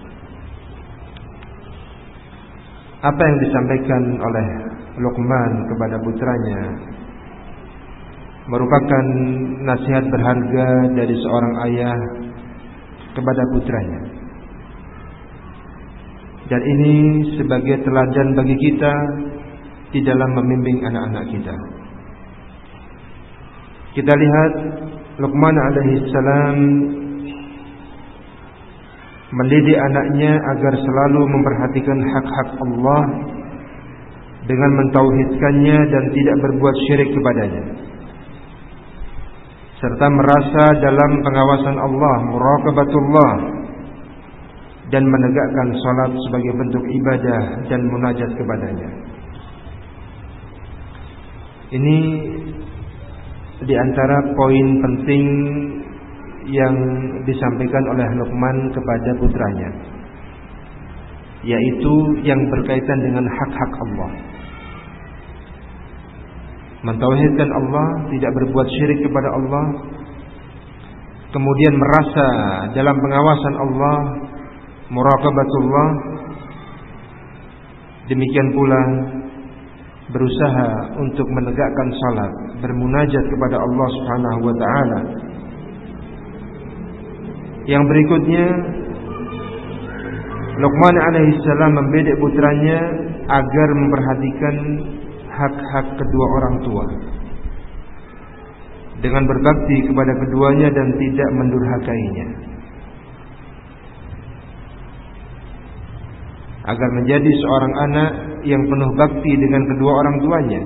Apa yang disampaikan oleh Luqman kepada putranya merupakan nasihat berharga dari seorang ayah kepada putranya. Dan ini sebagai teladan bagi kita di dalam membimbing anak-anak kita. Kita lihat Luqman alaihi salam mendidik anaknya agar selalu memperhatikan hak-hak Allah dengan mentauhidkannya dan tidak berbuat syirik kepadanya, serta merasa dalam pengawasan Allah, muraqabatullah, dan menegakkan salat sebagai bentuk ibadah dan munajat kepadanya. Ini di antara poin penting yang disampaikan oleh Luqman kepada putranya, yaitu yang berkaitan dengan hak-hak Allah. Mentauhidkan Allah, tidak berbuat syirik kepada Allah, kemudian merasa dalam pengawasan Allah, muraqabatullah. Demikian pula berusaha untuk menegakkan salat, bermunajat kepada Allah Subhanahu wa taala. Yang berikutnya, Luqman alaihissalam mendidik putranya agar memperhatikan hak-hak kedua orang tua dengan berbakti kepada keduanya dan tidak mendurhakainya, agar menjadi seorang anak yang penuh bakti dengan kedua orang tuanya,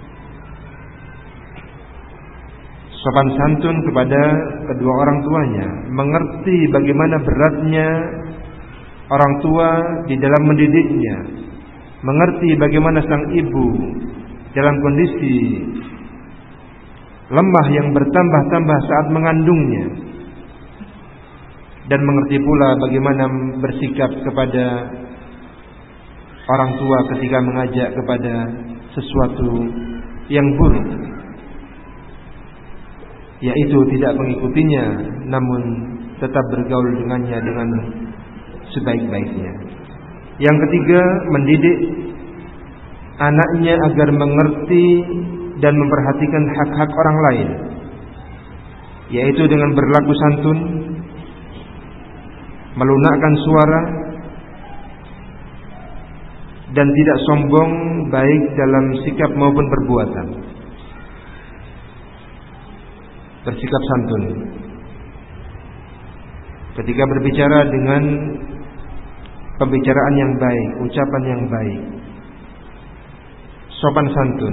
sopan santun kepada kedua orang tuanya, mengerti bagaimana beratnya orang tua di dalam mendidiknya, mengerti bagaimana sang ibu dalam kondisi lemah yang bertambah-tambah saat mengandungnya, dan mengerti pula bagaimana bersikap kepada orang tua ketika mengajak kepada sesuatu yang buruk, yaitu tidak mengikutinya namun tetap bergaul dengannya dengan sebaik-baiknya. Yang ketiga, mendidik anaknya agar mengerti dan memperhatikan hak-hak orang lain, yaitu dengan berlaku santun, melunakkan suara, dan tidak sombong baik dalam sikap maupun perbuatan. Bersikap santun ketika berbicara dengan pembicaraan yang baik, ucapan yang baik, sopan santun.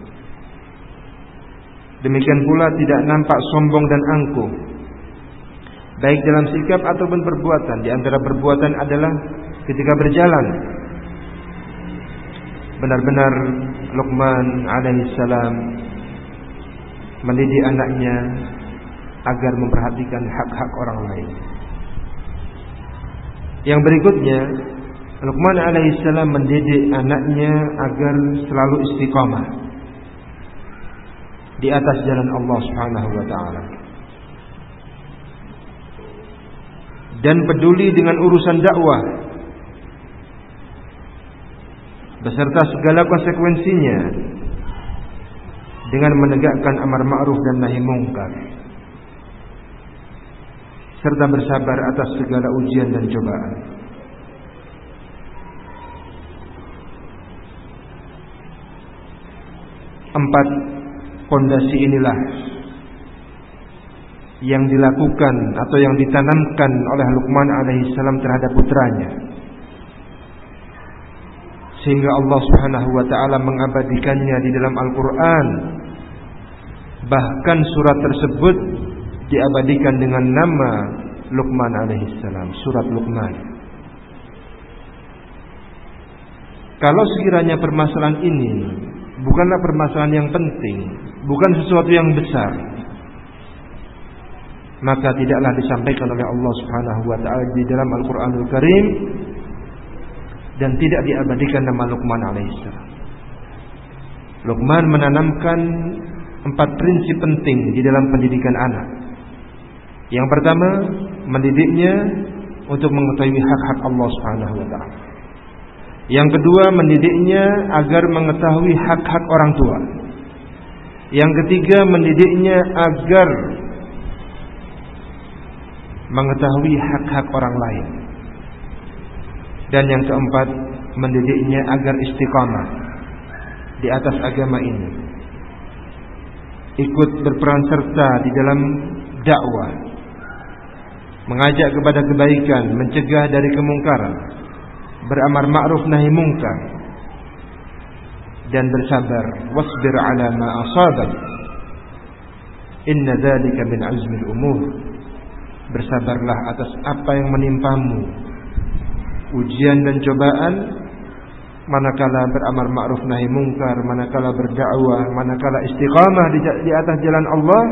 Demikian pula tidak nampak sombong dan angkuh baik dalam sikap ataupun perbuatan. Di antara perbuatan adalah ketika berjalan. Benar-benar Luqman alaihissalam mendidik anaknya agar memperhatikan hak-hak orang lain. Yang berikutnya, Luqman alaihissalam mendidik anaknya agar selalu istiqamah di atas jalan Allah Subhanahu wa taala dan peduli dengan urusan dakwah beserta segala konsekuensinya dengan menegakkan amar ma'ruf dan nahi mungkar, serta bersabar atas segala ujian dan cobaan. Empat pondasi inilah yang dilakukan atau yang ditanamkan oleh Luqman alaihissalam terhadap putranya, sehingga Allah Subhanahu wa taala mengabadikannya di dalam Al-Qur'an. Bahkan surat tersebut diabadikan dengan nama Luqman alaihissalam, surat Luqman. Kalau sekiranya permasalahan ini bukanlah permasalahan yang penting, bukan sesuatu yang besar, maka tidaklah disampaikan oleh Allah Subhanahu wa taala di dalam Al-Qur'anul Karim dan tidak diabadikan nama Luqman alaihissalam. Luqman menanamkan 4 prinsip penting di dalam pendidikan anak. Yang pertama, mendidiknya untuk mengetahui hak-hak Allah Subhanahu wa taala. Yang kedua, mendidiknya agar mengetahui hak-hak orang tua. Yang ketiga, mendidiknya agar mengetahui hak-hak orang lain. Dan yang keempat, mendidiknya agar istiqamah di atas agama ini, ikut berperan serta di dalam dakwah, mengajak kepada kebaikan, mencegah dari kemungkaran, beramar ma'ruf nahi mungkar, dan bersabar. Wasbir ala ma asabak, inna dzalika min azmil umur. Bersabarlah atas apa yang menimpamu, ujian dan cobaan, manakala beramar ma'ruf nahi mungkar, manakala berdakwah, manakala istiqamah di atas jalan Allah.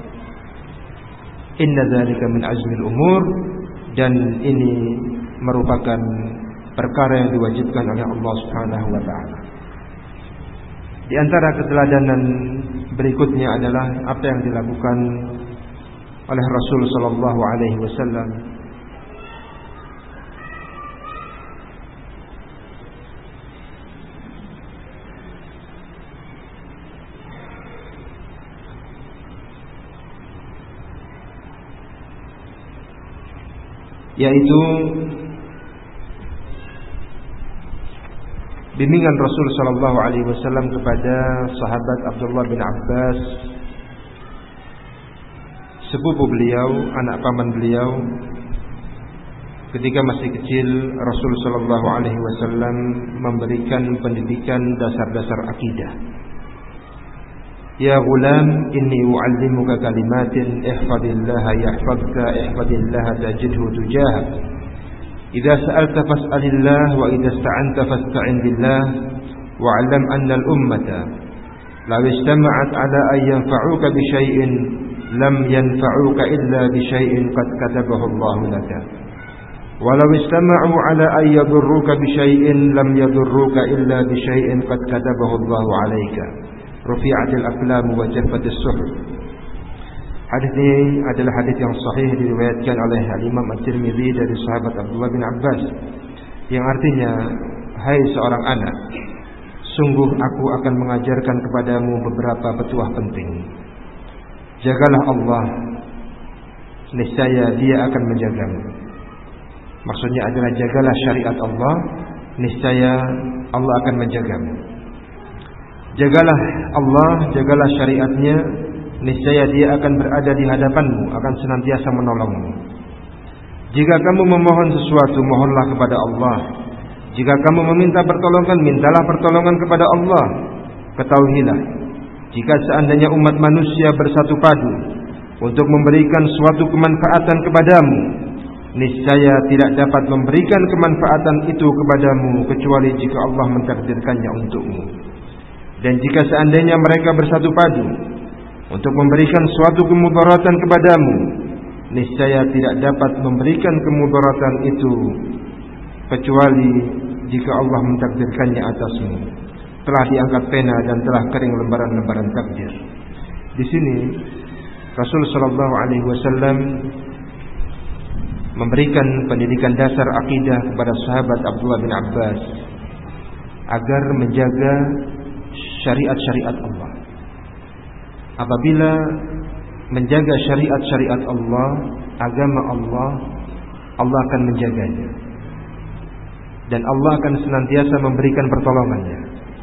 Inna dzalika min azmil umur, dan ini merupakan perkara yang diwajibkan oleh Allah Subhanahu wa taala. Di antara keteladanan berikutnya adalah apa yang dilakukan oleh Rasul sallallahu alaihi wasallam yaitu bimbingan Rasul sallallahu alaihi wasallam kepada sahabat Abdullah bin Abbas, sepupu beliau, anak paman beliau. Ketika masih kecil, Rasul sallallahu alaihi wasallam memberikan pendidikan dasar-dasar akidah. Ya ghulam, inni u'allimuka kalimatin ihfadillaha yahfazka, ihfadillaha tajidhu tujahak. Idza sa'alta fas'alillah wa idza ista'anta fasta'in billah wa'lam anna al-ummata law istama'at 'ala an yanfa'uka bi syai'in lam yanfa'uka illa bi syai'in qad katabahu Allahu laka. Walau istama'u 'ala an yadurruka bi syai'in lam yadurruka illa bi syai'in qad katabahu Allahu 'alaika. Rufi'atil aqlam wa jaffatis suhuf. Hadis ini adalah hadis yang sahih diriwayatkan oleh Imam At-Tirmidzi dari sahabat Abdullah bin Abbas, yang artinya, hai seorang anak, sungguh aku akan mengajarkan kepadamu beberapa petuah penting. Jagalah Allah, niscaya Dia akan menjagamu. Maksudnya adalah jagalah syariat Allah, niscaya Allah akan menjagamu. Jagalah Allah, jagalah syariatnya, niscaya Dia akan berada di hadapanmu, akan senantiasa menolongmu. Jika kamu memohon sesuatu, mohonlah kepada Allah. Jika kamu meminta pertolongan, mintalah pertolongan kepada Allah. Ketahuilah, jika seandainya umat manusia bersatu padu untuk memberikan suatu kemanfaatan kepadamu, niscaya tidak dapat memberikan kemanfaatan itu kepadamu kecuali jika Allah mentakdirkannya untukmu. Dan jika seandainya mereka bersatu padu untuk memberikan suatu kemudaratan kepadamu, niscaya tidak dapat memberikan kemudaratan itu kecuali jika Allah mentakdirkannya atasmu. Telah diangkat pena dan telah kering lembaran-lembaran takdir. Di sini Rasul sallallahu alaihi wasallam memberikan pendidikan dasar akidah kepada sahabat Abdullah bin Abbas agar menjaga syariat-syariat Allah. Apabila menjaga syariat-syariat Allah, agama Allah, Allah akan menjaganya. Dan Allah akan senantiasa memberikan pertolongannya.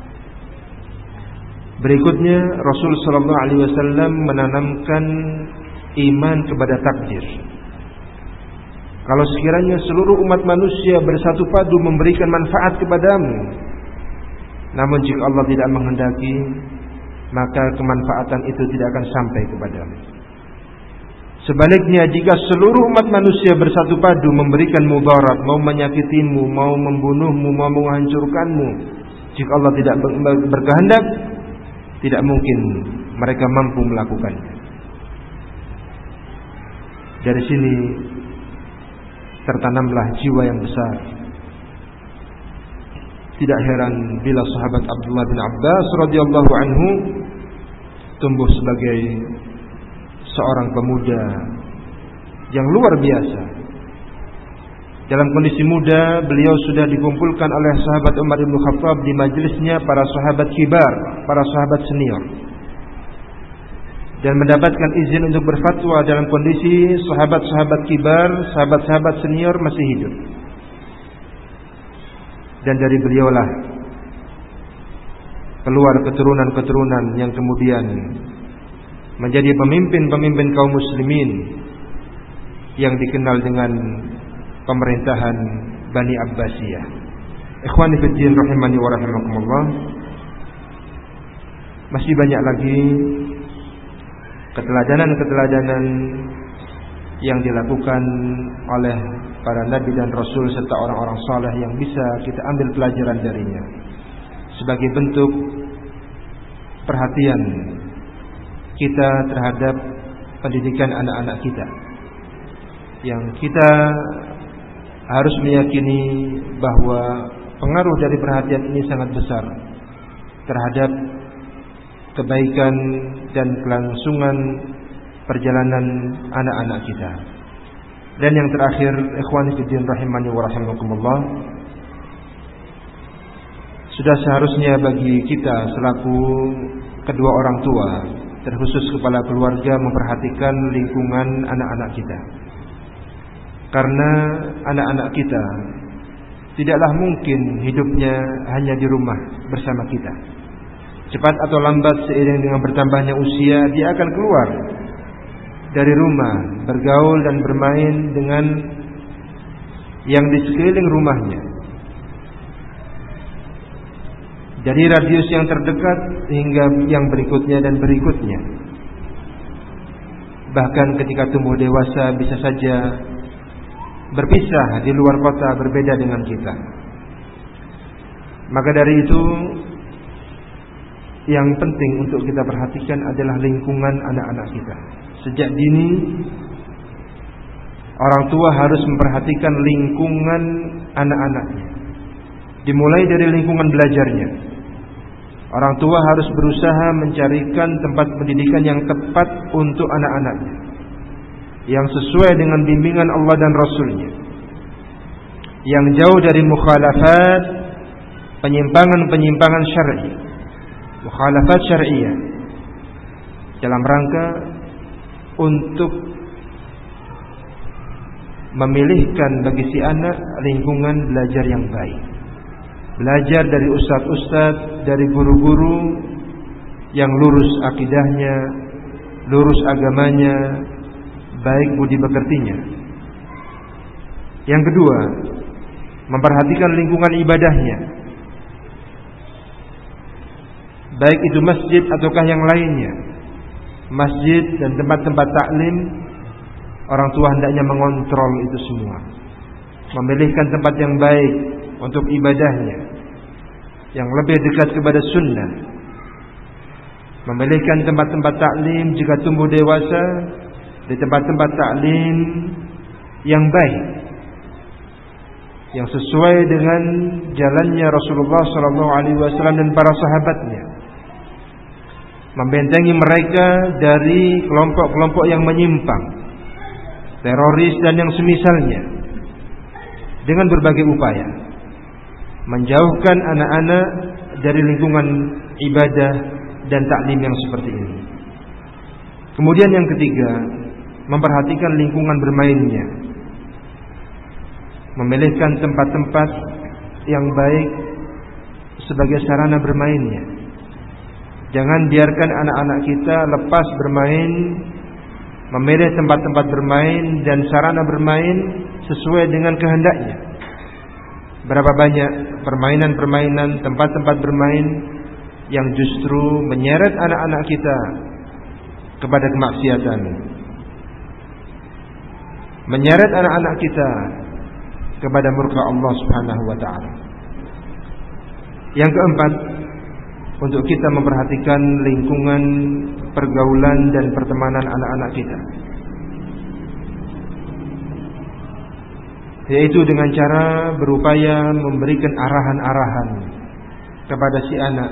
Berikutnya Rasul sallallahu alaihi wasallam menanamkan iman kepada takdir. Kalau sekiranya seluruh umat manusia bersatu padu memberikan manfaat kepadamu, namun jika Allah tidak menghendaki, maka kemanfaatan itu tidak akan sampai kepadamu. Sebaliknya, jika seluruh umat manusia bersatu padu memberikan mudarat, mau menyakitimu, mau membunuhmu, mau menghancurkanmu, jika Allah tidak berkehendak, tidak mungkin mereka mampu melakukannya. Dari sini tertanamlah jiwa yang besar. Tidak heran bila sahabat Abdullah bin Abbas radhiyallahu anhu tumbuh sebagai seorang pemuda yang luar biasa. Dalam kondisi muda, beliau sudah dikumpulkan oleh sahabat Umar bin Khattab di majelisnya para sahabat kibar, para sahabat senior, dan mendapatkan izin untuk berfatwa dalam kondisi sahabat-sahabat kibar, sahabat-sahabat senior masih hidup. Dan dari beliaulah keluar keturunan-keturunan yang kemudian menjadi pemimpin-pemimpin kaum muslimin yang dikenal dengan pemerintahan Bani Abbasiyah. Ikhwani fid din rahimani wa rahimakumullah. Masih banyak lagi keteladanan-keteladanan yang dilakukan oleh para nabi dan rasul serta orang-orang saleh yang bisa kita ambil pelajaran darinya sebagai bentuk perhatian kita terhadap pendidikan anak-anak kita, yang kita harus meyakini bahwa pengaruh dari perhatian ini sangat besar terhadap kebaikan dan kelangsungan perjalanan anak-anak kita. Dan yang terakhir, ikhwani fiddin rahimani wa rahimakumullah, sudah seharusnya bagi kita selaku kedua orang tua, terkhusus kepala keluarga, memperhatikan lingkungan anak-anak kita. Karena anak-anak kita tidaklah mungkin hidupnya hanya di rumah bersama kita. Cepat atau lambat seiring dengan bertambahnya usia, dia akan keluar dari rumah, bergaul dan bermain dengan yang di sekeliling rumahnya. Dari radius yang terdekat hingga yang berikutnya dan berikutnya. Bahkan ketika tumbuh dewasa bisa saja berpisah di luar kota, berbeda dengan kita. Maka dari itu, yang penting untuk kita perhatikan adalah lingkungan anak-anak kita. Sejak dini, orang tua harus memperhatikan lingkungan anak-anaknya. Dimulai dari lingkungan belajarnya. Orang tua harus berusaha mencarikan tempat pendidikan yang tepat untuk anak-anaknya, yang sesuai dengan bimbingan Allah dan Rasulnya, yang jauh dari mukhalafat, penyimpangan-penyimpangan syar'i, mukhalafat syar'iyah, dalam rangka untuk memilihkan bagi si anak lingkungan belajar yang baik. Belajar dari ustadz-ustadz, dari guru-guru yang lurus akidahnya, lurus agamanya, baik budi pekertinya. Yang kedua, memperhatikan lingkungan ibadahnya, baik itu masjid ataukah yang lainnya. Masjid dan tempat-tempat taklim, orang tua hendaknya mengontrol itu semua, memilihkan tempat yang baik untuk ibadahnya, yang lebih dekat kepada sunnah. Memilihkan tempat-tempat taklim jika tumbuh dewasa di tempat-tempat taklim yang baik, yang sesuai dengan jalannya Rasulullah SAW dan para sahabatnya. Membentengi mereka dari kelompok-kelompok yang menyimpang, teroris dan yang semisalnya, dengan berbagai upaya menjauhkan anak-anak dari lingkungan ibadah dan taklim yang seperti ini. Kemudian yang ketiga, memperhatikan lingkungan bermainnya, memilihkan tempat-tempat yang baik sebagai sarana bermainnya. Jangan biarkan anak-anak kita lepas bermain, memilih tempat-tempat bermain dan sarana bermain sesuai dengan kehendaknya. Berapa banyak permainan-permainan, tempat-tempat bermain yang justru menyeret anak-anak kita kepada kemaksiatan, menyeret anak-anak kita kepada murka Allah Subhanahu wa taala. Yang keempat, untuk kita memperhatikan lingkungan pergaulan dan pertemanan anak-anak kita, yaitu dengan cara berupaya memberikan arahan-arahan kepada si anak.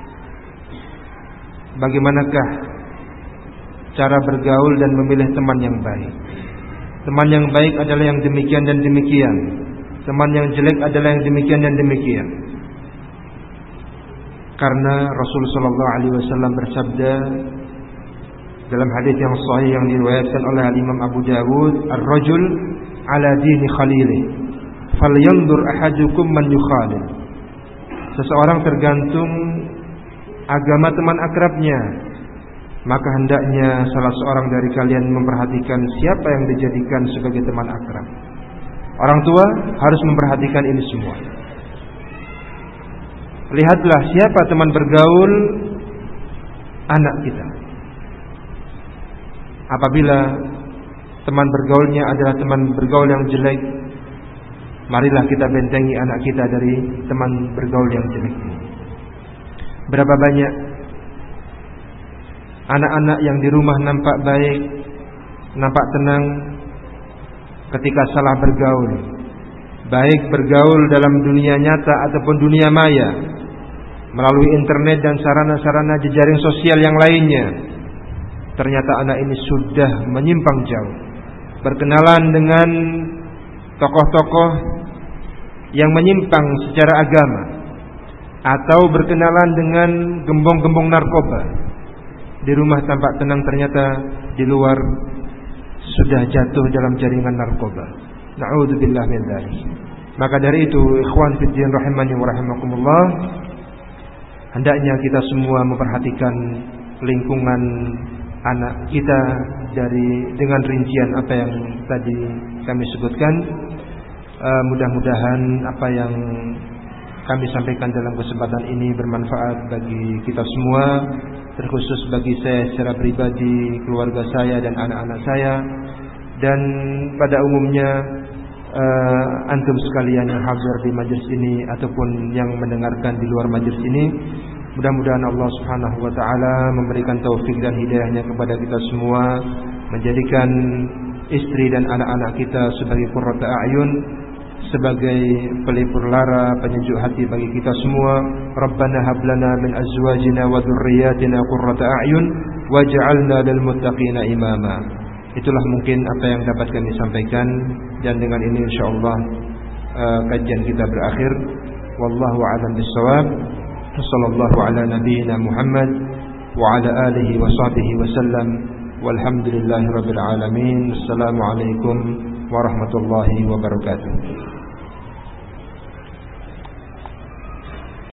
Bagaimanakah cara bergaul dan memilih teman yang baik. Teman yang baik adalah yang demikian dan demikian, teman yang jelek adalah yang demikian dan demikian. Karena Rasulullah SAW bersabda dalam hadis yang sahih yang diriwayatkan oleh Imam Abu Dawud, "Ar-rajul ala dini khalili, falyanzur ahadukum man yukhalil." Seseorang tergantung agama teman akrabnya, maka hendaknya salah seorang dari kalian memperhatikan siapa yang dijadikan sebagai teman akrab. Orang tua harus memperhatikan ini semua. Lihatlah siapa teman bergaul anak kita. Apabila teman bergaulnya adalah teman bergaul yang jelek, marilah kita bentengi anak kita dari teman bergaul yang jelek ini. Berapa banyak anak-anak yang di rumah nampak baik, nampak tenang, ketika salah bergaul, baik bergaul dalam dunia nyata ataupun dunia maya, melalui internet dan sarana-sarana jejaring sosial yang lainnya, ternyata anak ini sudah menyimpang jauh, berkenalan dengan tokoh-tokoh yang menyimpang secara agama, atau berkenalan dengan gembong-gembong narkoba. Di rumah tampak tenang, ternyata di luar sudah jatuh dalam jaringan narkoba. Na'udzubillah min dzalik. Maka dari itu, ikhwan fiddin rahimani wa rahimakumullah, hendaknya kita semua memperhatikan lingkungan anak kita dengan rincian apa yang tadi kami sebutkan. Mudah-mudahan apa yang kami sampaikan dalam kesempatan ini bermanfaat bagi kita semua, terkhusus bagi saya secara pribadi, keluarga saya dan anak-anak saya, dan pada umumnya antum sekalian yang hadir di majelis ini ataupun yang mendengarkan di luar majelis ini. Mudah-mudahan Allah Subhanahu wa taala memberikan taufik dan hidayahnya kepada kita semua, menjadikan istri dan anak-anak kita sebagai qurrata a'yun, sebagai pelipur lara, penyejuk hati bagi kita semua. Rabbana hab lana min azwajina wa dhurriyyatina qurrata a'yun waj'alna lil muttaqina imama. Itulah mungkin apa yang dapat kami sampaikan, dan dengan ini insyaallah kajian kita berakhir. Wallahu a'lam bissawab. Sallallahu ala nabiyyina Muhammad wa ala alihi wa sahbihi wa sallam. Walhamdulillahirabbil alamin. Assalamualaikum warahmatullahi wabarakatuh.